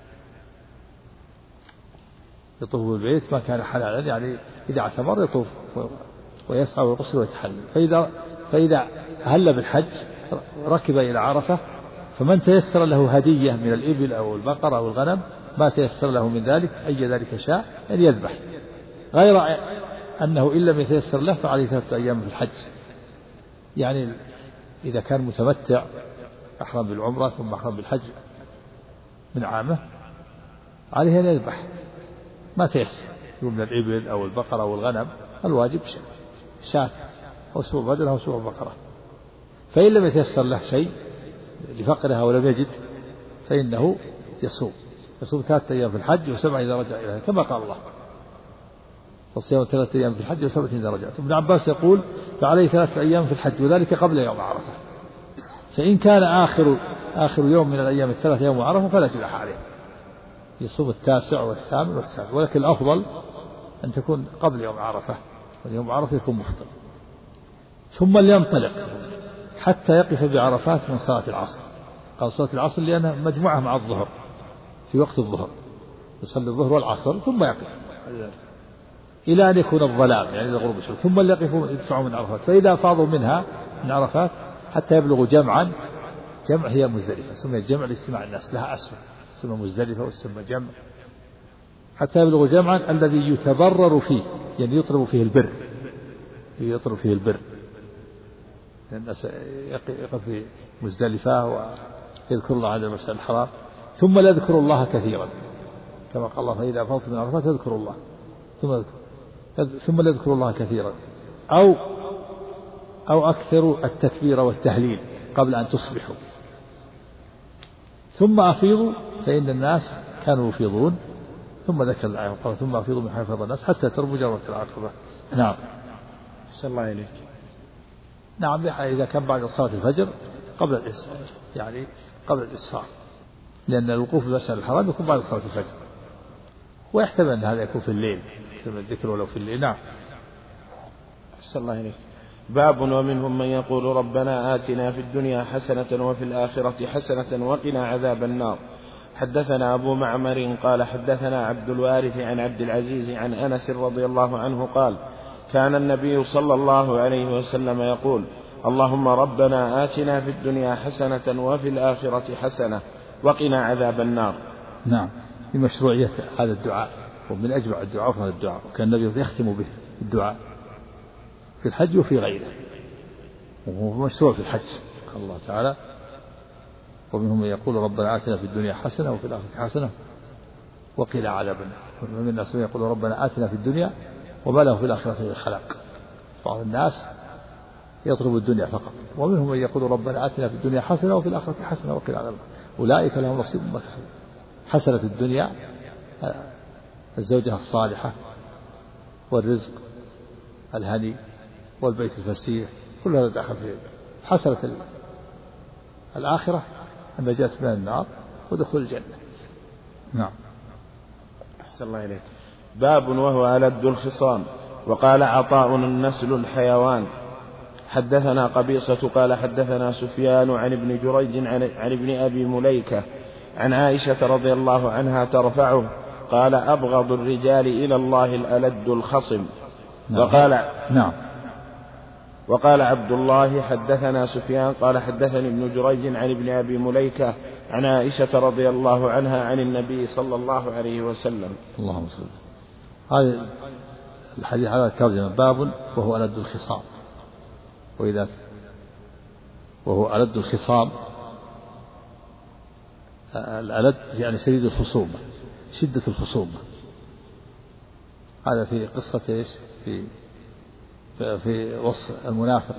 يطوف بالبيت ما كان حلالا، يعني إذا اعتمر يطوف ويسعى ويقصر ويتحلل. فإذا أهل بالحج ركب إلى عرفة، فمن تيسر له هدية من الإبل أو البقر أو الغنم ما تيسر له من ذلك أي ذلك شاء أن يذبح، غير أنه إن لم يتيسر له فعليه 3 أيام في الحج. يعني إذا كان متمتع أحرم بالعمرة ثم أحرم بالحج من عامه عليه أن يذبح ما تيسر من الإبل أو البقرة أو الغنم، الواجب شاة أو سوء بدل أو سوء بقرة. فإن لم يتيسر له شيء لفقرها ولم يجد فإنه يصوم 3 أيام في الحج و7 إذا رجع إليها، كما قال الله فالصيام 3 أيام في الحج و7 إذا رجعت. ابن عباس يقول فعليه 3 أيام في الحج وذلك قبل يوم عرفة. فإن كان آخر يوم من الأيام 3 أيام عرفة فلا جناح عليه، يصوم 9 والثامن والسابع، ولكن الأفضل أن تكون قبل يوم عرفة، واليوم عرفة يكون مفطر. ثم لينطلق حتى يقف بعرفات من صلاة العصر. قال صلاة العصر لأنها مجموعة مع الظهر في وقت الظهر، يصلي الظهر والعصر ثم يقف إلى أن يكون الظلام يعني الغروب الشمس، ثم يقفوا يدفعوا من عرفات. فإذا فاضوا منها من عرفات حتى يبلغوا جمعا، جمع هي مزدلفة، سمي الجمع لاجتماع الناس لها أسماء، سمى مزدلفة وسمى جمع، حتى يبلغوا جمعا الذي يتبرر فيه، يعني يطلب فيه البر، الناس يقف في مزدلفة ويذكر الله عند المشعر الحرام ثم لا يذكر الله كثيرا كما قال الله فإذا أفضت من عرفات يذكر الله ثم لا يذكر الله كثيرا أو أكثر التكبير والتهليل قبل أن تصبحوا ثم أفيضوا فإن الناس كانوا يفيضون ثم ذكر الآية وقال ثم أفيضوا من حيث أفاض الناس حتى ترموا جمرة العقبة. نعم. أحسن الله إليك. نعم إذا كان بعد صلاة الفجر قبل الإسفار يعني قبل الإسفار لأن الوقوف في المشعر الحرام يكون بعد صلاة الفجر ويحتمل أن هذا يكون في الليل يحتمل الذكر ولو في الليل. نعم. أحسن الله إليك. باب ومنهم من يقول ربنا آتنا في الدنيا حسنة وفي الآخرة حسنة وقنا عذاب النار. حدثنا أبو معمر قال حدثنا عبد الوارث عن عبد العزيز عن أنس رضي الله عنه قال كان النبي صلى الله عليه وسلم يقول اللهم ربنا آتنا في الدنيا حسنة وفي الآخرة حسنة وقنا عذاب النار. نعم. بمشروعية هذا الدعاء ومن أجمع الدعاء وهذا الدعاء وكان النبي يختم به الدعاء في الحج وفي غيره وهو مشروع في الحج قال الله تعالى ومنهم من يقول ربنا آتنا في الدنيا حسنة وفي الآخرة حسنة وقنا عذاب النار. ومن الناس من يقول ربنا آتنا في الدنيا وما له في الآخرة من خلاق. بعض الناس يطلب الدنيا فقط ومنهم من يقول ربنا آتنا في الدنيا حسنة وفي الآخرة حسنة وقنا عذاب النار. أولئك لهم نصيب مما كسبوا. حسنة الدنيا الزوجة الصالحة والرزق الهني والبيت الفسيح كل هذا داخل فيه. حسنة الآخرة النجاة من النار ودخول الجنة. نعم. أحسن الله إليك. باب وهو ألد الخصام. وقال عطاء النسل الحيوان. حدثنا قبيصة قال حدثنا سفيان عن ابن جريج عن ابن أبي مليكة عن عائشة رضي الله عنها ترفعه قال أبغض الرجال إلى الله الألد الخصم. نعم. وقال عبد الله حدثنا سفيان قال حدثني ابن جريج عن ابن أبي مليكة عن عائشة رضي الله عنها عن النبي صلى الله عليه وسلم. اللهم صل. هذا الحديث على الترجمة باب وهو ألد الخصام. وهو ألد الخصام الألد يعني شديد الخصومة شدة الخصومة. هذا في قصة إيش في وصف المنافق.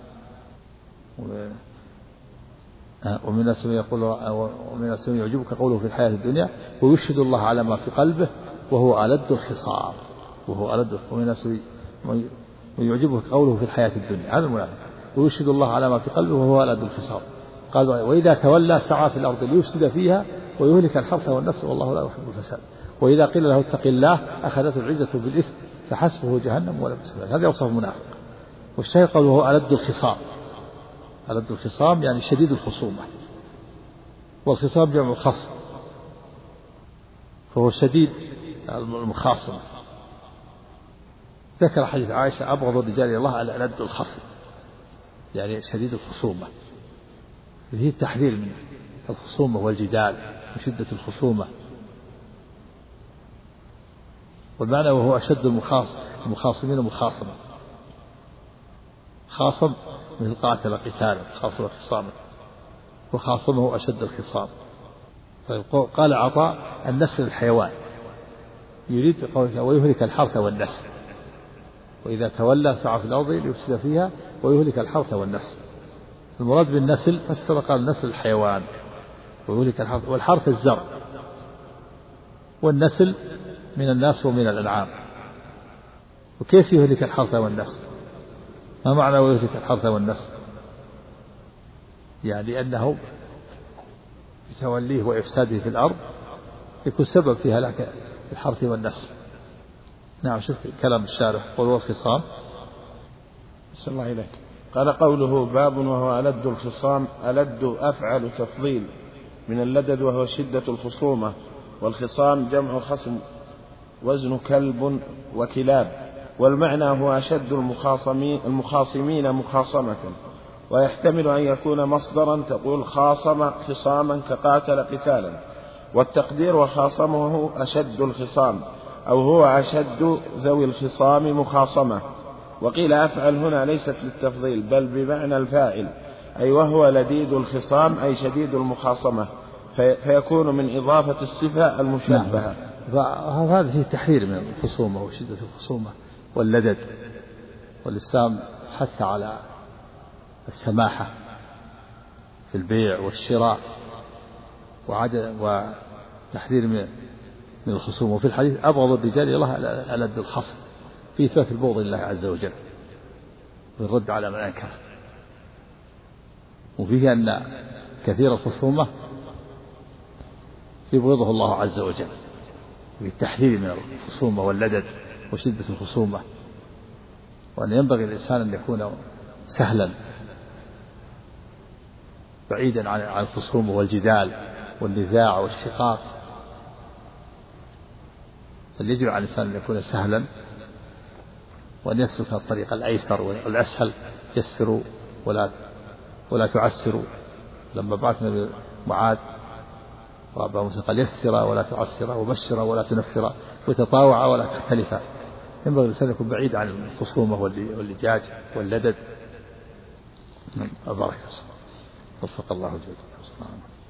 ومن الناس يقول ومن الناس يعجبك قوله في الحياة الدنيا ويشهد الله على ما في قلبه وهو ألد الخصام. ومن الناس يعجبك قوله في الحياة الدنيا هذا المنافق ويشهد الله على ما في قلبه وهو ألد الخصام. قال وإذا تولى سعى في الأرض ليفسد فيها ويهلك الحرث والنسل والله لا يحب الفساد. وإذا قيل له اتق الله أخذته العزة بالإثم فحسبه جهنم ولا بئس المصير. هذا يوصف المنافق. والشيء قال وهو ألد الخصام. ألد الخصام يعني شديد الخصومة والخصام جمع الخصم فهو شديد المخاصمة. ذكر حديث عائشة أبغض الرجال إلى الله ألد الخصم يعني شديد الخصومة. فيه التحذير من الخصومة والجدال وشدة الخصومة. والمعنى وهو أشد المخاصمين مخاصمة. خاصم مثل قاتل قتالا خاصم خصامه وخاصمه أشد الخصام. قال عطاء النسل الحيوان يريد قوله ويهلك الحرث والنسل. وإذا تولى سعى في الأرض ليفسد فيها ويهلك الحرث والنسل. المراد بالنسل فسر قال نسل الحيوان ويهلك الحرث والحرث الزرع والنسل من الناس ومن الأنعام. وكيف يهلك الحرث والنسل؟ ما معنى ويهلك الحرث والنسل؟ يعني أنه بتوليه وإفساده في الأرض يكون سبب في هلاك الحرث والنسل. نعم. شوف كلام الشارح وهو الخصام. صلى الله عليك. قال قوله باب وهو ألد الخصام. ألد أفعل تفضيل من اللدد وهو شدة الخصومة. والخصام جمع خصم وزن كلب وكلاب. والمعنى هو أشد المخاصمين مخاصمة. ويحتمل أن يكون مصدرا تقول خاصم خصاما كقاتل قتالا. والتقدير وخاصمه أشد الخصام أو هو أشد ذوي الخصام مخاصمة وقيل أفعل هنا ليست للتفضيل بل بمعنى الفاعل، أي وهو لديد الخصام أي شديد المخاصمة، فيكون من إضافة الصفة المشبهة. هذا فيه تحذير من الخصومة وشدة الخصومة واللدد، والإسلام حث على السماحة في البيع والشراء وتحذير من الخصومة. وفي الحديث أبغض الرجال إلى الله ألد الخصم، في إثبات البغض لله عز وجل والرد على من أنكره. وفيه أن كثير الخصومة يبغضه الله عز وجل، بالتحذير من الخصومة واللدد وشدة الخصومة، وأن ينبغي الإنسان أن يكون سهلا بعيدا عن الخصومة والجدال والنزاع والشقاق، بل يجب على الإنسان أن يكون سهلا وأن يسلك الطريق الأيسر والأسهل، يسروا ولا تعسروا. لما بعثنا معاذ وأبا موسى قال يسرا ولا تعسرا وبشرا ولا تنفرا وتطاوعا ولا تختلفا. ينبغي الإنسان يكون بعيد عن الخصومة واللجاج واللدد. بارك وفق الله جل.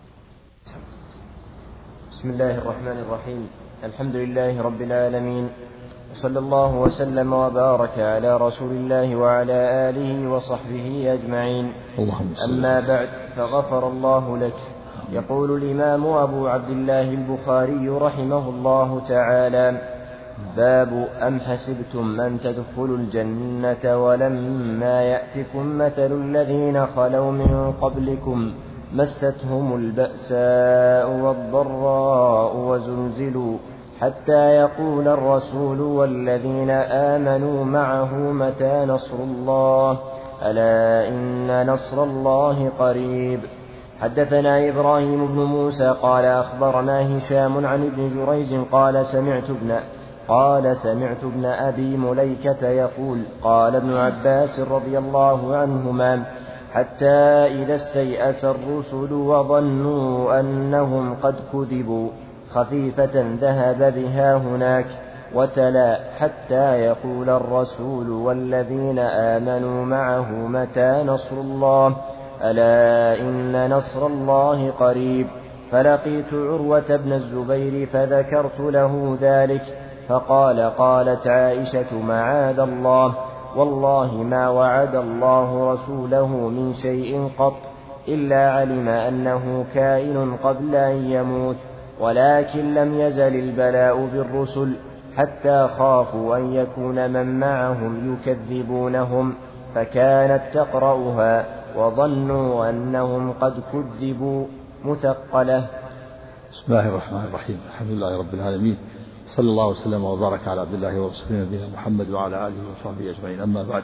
بسم الله الرحمن الرحيم. الحمد لله رب العالمين، وصلى الله وسلم وبارك على رسول الله وعلى آله وصحبه أجمعين. أما بعد، فغفر الله لك. يقول الإمام أبو عبد الله البخاري رحمه الله تعالى: باب أم حسبتم أن تدخلوا الجنة ولما يأتكم مثل الذين خلوا من قبلكم مستهم البأساء والضراء وزلزلوا حتى يقول الرسول والذين آمنوا معه متى نصر الله، ألا إن نصر الله قريب. حدثنا إبراهيم بن موسى قال أخبرنا هشام عن ابن جريج قال سمعت ابن أبي مليكة يقول: قال ابن عباس رضي الله عنهما: حتى إذا استيأس الرسل وظنوا أنهم قد كذبوا خفيفة ذهب بها هناك، وتلا: حتى يقول الرسول والذين آمنوا معه متى نصر الله، ألا إن نصر الله قريب. فلقيت عروة بن الزبير فذكرت له ذلك، فقال: قالت عائشة: معاذ الله، والله ما وعد الله رسوله من شيء قط إلا علم أنه كائن قبل أن يموت، ولكن لم يزل البلاء بالرسل حتى خافوا أن يكون من معهم يكذبونهم، فكانت تقرأها: وظنوا أنهم قد كذبوا مثقلة. بسم الله الرحمن الرحيم. الحمد لله رب العالمين، صلى الله وسلم وبارك على عبد الله ورسوله نبينا محمد وعلى آله وصحبه أجمعين. أما بعد،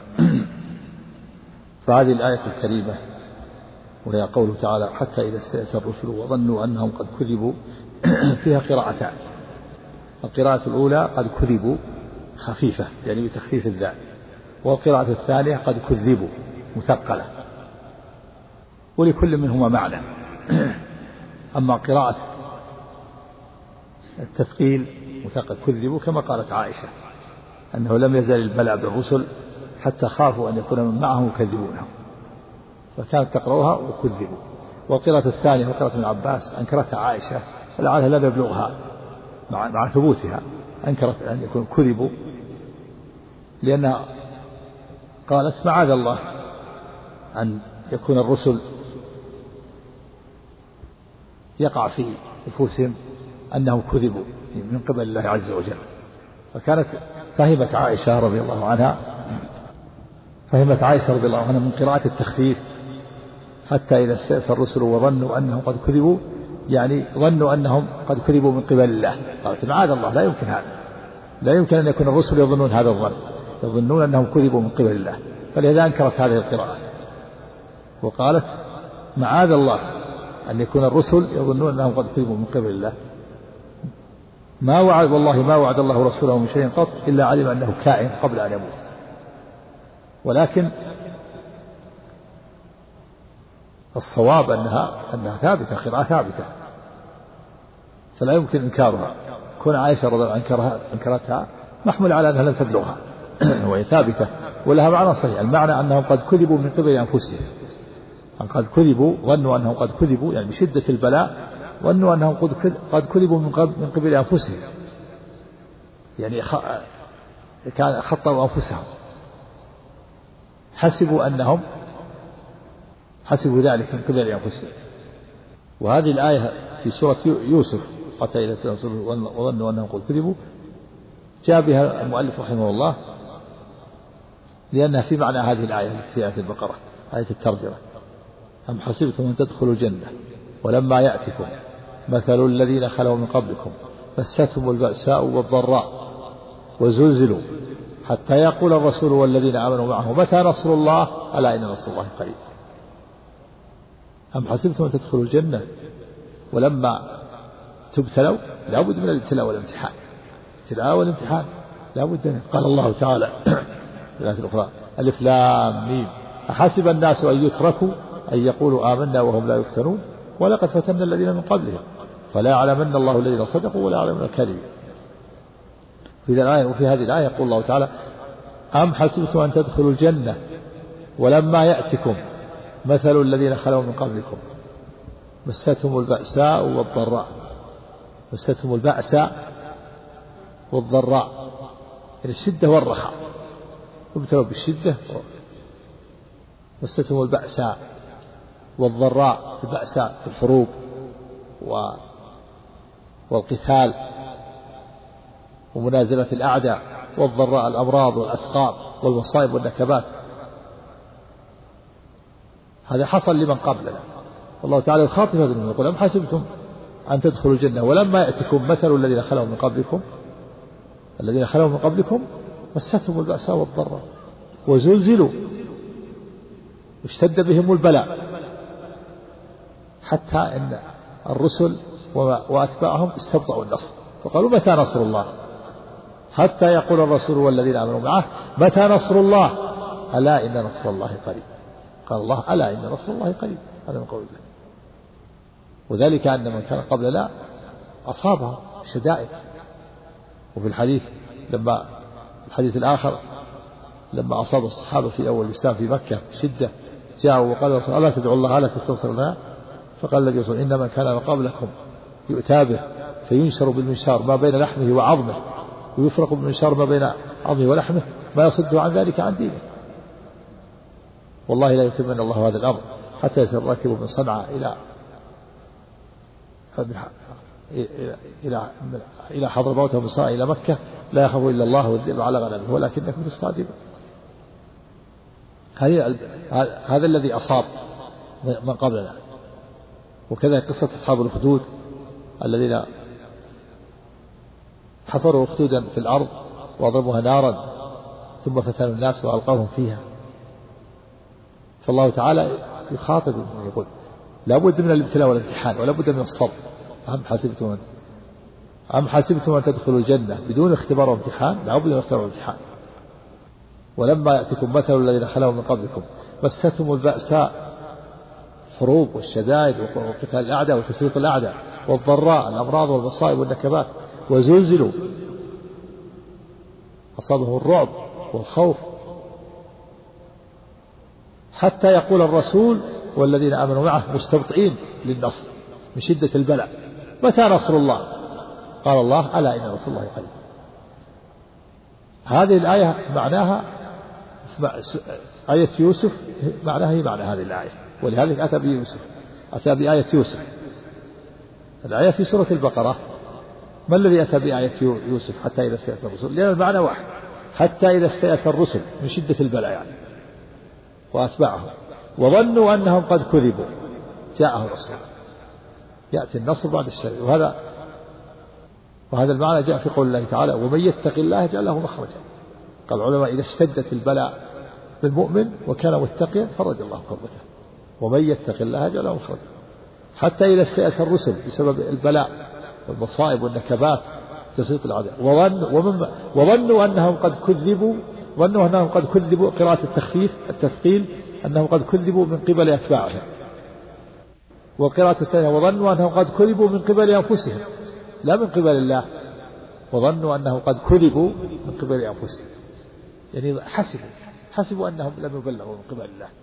فهذه الآية الكريمة وهي قوله تعالى: حتى إذا استيأس الرسل وظنوا أنهم قد كذبوا، فيها قراءتان. القراءة الأولى قد كذبوا خفيفة يعني بتخفيف الذال، والقراءة الثانية قد كذبوا مثقلة، ولكل منهما معنى. أما قراءة التثقيل مثقل كذبوا كما قالت عائشة أنه لم يزل البلاء بالرسل حتى خافوا أن يكون من معهم يكذبونهم، فكانت تقرأها وكذبوا. والقراءة الثانية وقراءة ابن عباس أنكرتها عائشة فلعلها لم يبلغها مع ثبوتها، أنكرت أن يكون كذبوا لأنها قالت: معاذ الله أن يكون الرسل يقع في نفوسهم أنهم كذبوا من قبل الله عز وجل. فكانت فهمت عائشة رضي الله عنها من قراءة التخفيف: حتى إذا استيأس الرسل وظنوا أنهم قد كذبوا، يعني ظنوا أنهم قد كذبوا من قبل الله. قالت: معاذ الله، لا يمكن هذا، لا يمكن أن يكون الرسل يظنون هذا الظن، يظنون أنهم كذبوا من قبل الله، فلذا أنكرت هذه القراءة وقالت: معاذ الله أن يكون الرسل يظنون أنهم قد كذبوا من قبل الله، والله ما وعد الله رسوله من شيء قط إلا علم أنه كائن قبل أن يموت. ولكن الصواب أنها ثابتة، قراءة ثابتة فلا يمكن إنكارها. كون عائشة رضي الله عنها أنكرتها محمول على أنها لم تبلغها وهي ثابتة ولها معنى صحيح. المعنى أنهم قد كذبوا من قبل أنفسهم، قد كذبوا، ظنوا أنهم قد كذبوا يعني بشدة البلاء، ظنوا أنهم قد كذبوا من قبل أنفسهم، يعني كان خطروا أنفسهم، حسبوا ذلك من قبل أنفسهم. وهذه الآية في سورة يوسف حتى إلى وظنوا أنهم قد كذبوا، جاء بها المؤلف رحمه الله لأنها في معنى هذه الآية في آية البقرة، آية الترجمة: أم حسبتم أن تدخلوا الجنة ولما يأتكم مثل الذين خلوا من قبلكم مستهم البأساء والضراء وزلزلوا حتى يقول الرسول والذين آمنوا معه متى نصر الله ألا إن نصر الله قريب. أم حسبتم أن تدخلوا الجنة ولما تبتلوا، لا بد من الابتلاء والامتحان، الابتلاء والامتحان لا بد منه. قال الله تعالى في الآية الأخرى: ألف لام ميم أحسب الناس أن يتركوا أن يقولوا آمنا وهم لا يفتنون ولقد فتنا الذين من قبلهم فلا يعلمن الله الذين صدقوا ولا يعلمن الكاذبين. وفي هذه الآية يقول الله تعالى: أم حسبتم أن تدخلوا الجنة ولما يأتكم مثل الذين خلوا من قبلكم مستهم البأساء والضراء، مستهم البأساء والضراء يعني الشدة والرخاء، ابتلوا بالشدة، مستهم البأساء والضراء، البأساء الحروب والقتال ومنازلة الأعداء، والضراء الأمراض والأسقام والمصائب والنكبات. هذا حصل لمن قبلنا، والله تعالى يخاطب هذا المؤمنين يقول: أم حسبتم أن تدخلوا الجنة ولما يأتكم مثل الذين خلوا من قبلكم، الذين خلوا من قبلكم مستهم البأساء والضراء وزلزلوا واشتد بهم البلاء حتى أن الرسل وأتباعهم استبطأوا النصر فقالوا: متى نصر الله؟ حتى يقول الرسول والذين آمنوا معه: متى نصر الله؟ ألا إن نصر الله قريب. قال الله: ألا إن نصر الله قريب. هذا من قول الله. وذلك أن من كان قبلنا أصابها شدائد. وفي الحديث الحديث الآخر لما أصاب الصحابة في أول الإسلام في مكة شدة جاءوا وقالوا: ألا تدعوا الله ألا تستنصر لنا؟ فقال الذي يقول: إن من كان قبلكم يؤتى به فينشر بالمنشار ما بين لحمه وعظمه ويفرق بالمنشار ما بين عظمه ولحمه ما يصده عن ذلك عن دينه. والله لا يتمنى الله هذا الأمر حتى يصير الراكب من صنعاء إلى حضرموت ومن صنعاء إلى مكة لا يخاف إلا الله والذئب على غنمه ولكنكم تستعجلون. هذا الذي أصاب من قبلنا. وكذا قصة أصحاب الأخدود الذين حفروا أخدودا في الأرض وأضربوها نارا ثم فتنوا الناس وألقوهم فيها. فالله تعالى يخاطب ويقول: لا بد من الابتلاء والامتحان ولا بد من الصبر. أم حسبتم أن تدخلوا الجنة بدون اختبار وامتحان؟ لا بد من اختبار وامتحان. ولما يأتكم مثل الذين خلوا من قبلكم مستهم البأساء الحروب والشدائد وقتال الأعداء وتسليط الأعداء والضراء الأمراض والمصائب والنكبات وزلزلوا، أصابهم الرعب والخوف حتى يقول الرسول والذين آمنوا معه مستبطئين للنصر من شدة البلاء: متى نصر الله؟ قال الله: ألا إن نصر الله قريب. هذه الآية معناها آية يوسف، معناها هي معنى هذه الآية، ولهذا أتى بآية يوسف. الآية في سورة البقرة. ما الذي أتى بآية يوسف حتى إذا استيأس الرسل؟ لأن المعنى واحد: حتى إذا استيأس الرسل من شدة البلاء يعني وأتباعهم وظنوا أنهم قد كذبوا جاءهم النصر. يأتي النصر بعد الشر. وهذا المعنى جاء في قول الله تعالى: ومن يتق الله يجعل له مخرجا. قال العلماء: إذا اشتدت البلاء بالمؤمن وكان متقيا فرج الله كربته. ومن يتق الله يجعل له مخرجا. حتى إذا استيأس الرسل بسبب البلاء والمصائب والنكبات تسليط الأعداء وظنوا أنهم قد كذبوا، ظنوا أنهم قد كذبوا، قراءة التثقيل أنهم قد كذبوا من قبل أتباعهم. والقراءة الثانية: وظنوا أنهم قد كذبوا من قبل أنفسهم لا من قبل الله. وظنوا أنهم قد كذبوا من قبل أنفسهم يعني حسبوا أنهم لم يبلغوا من قبل الله.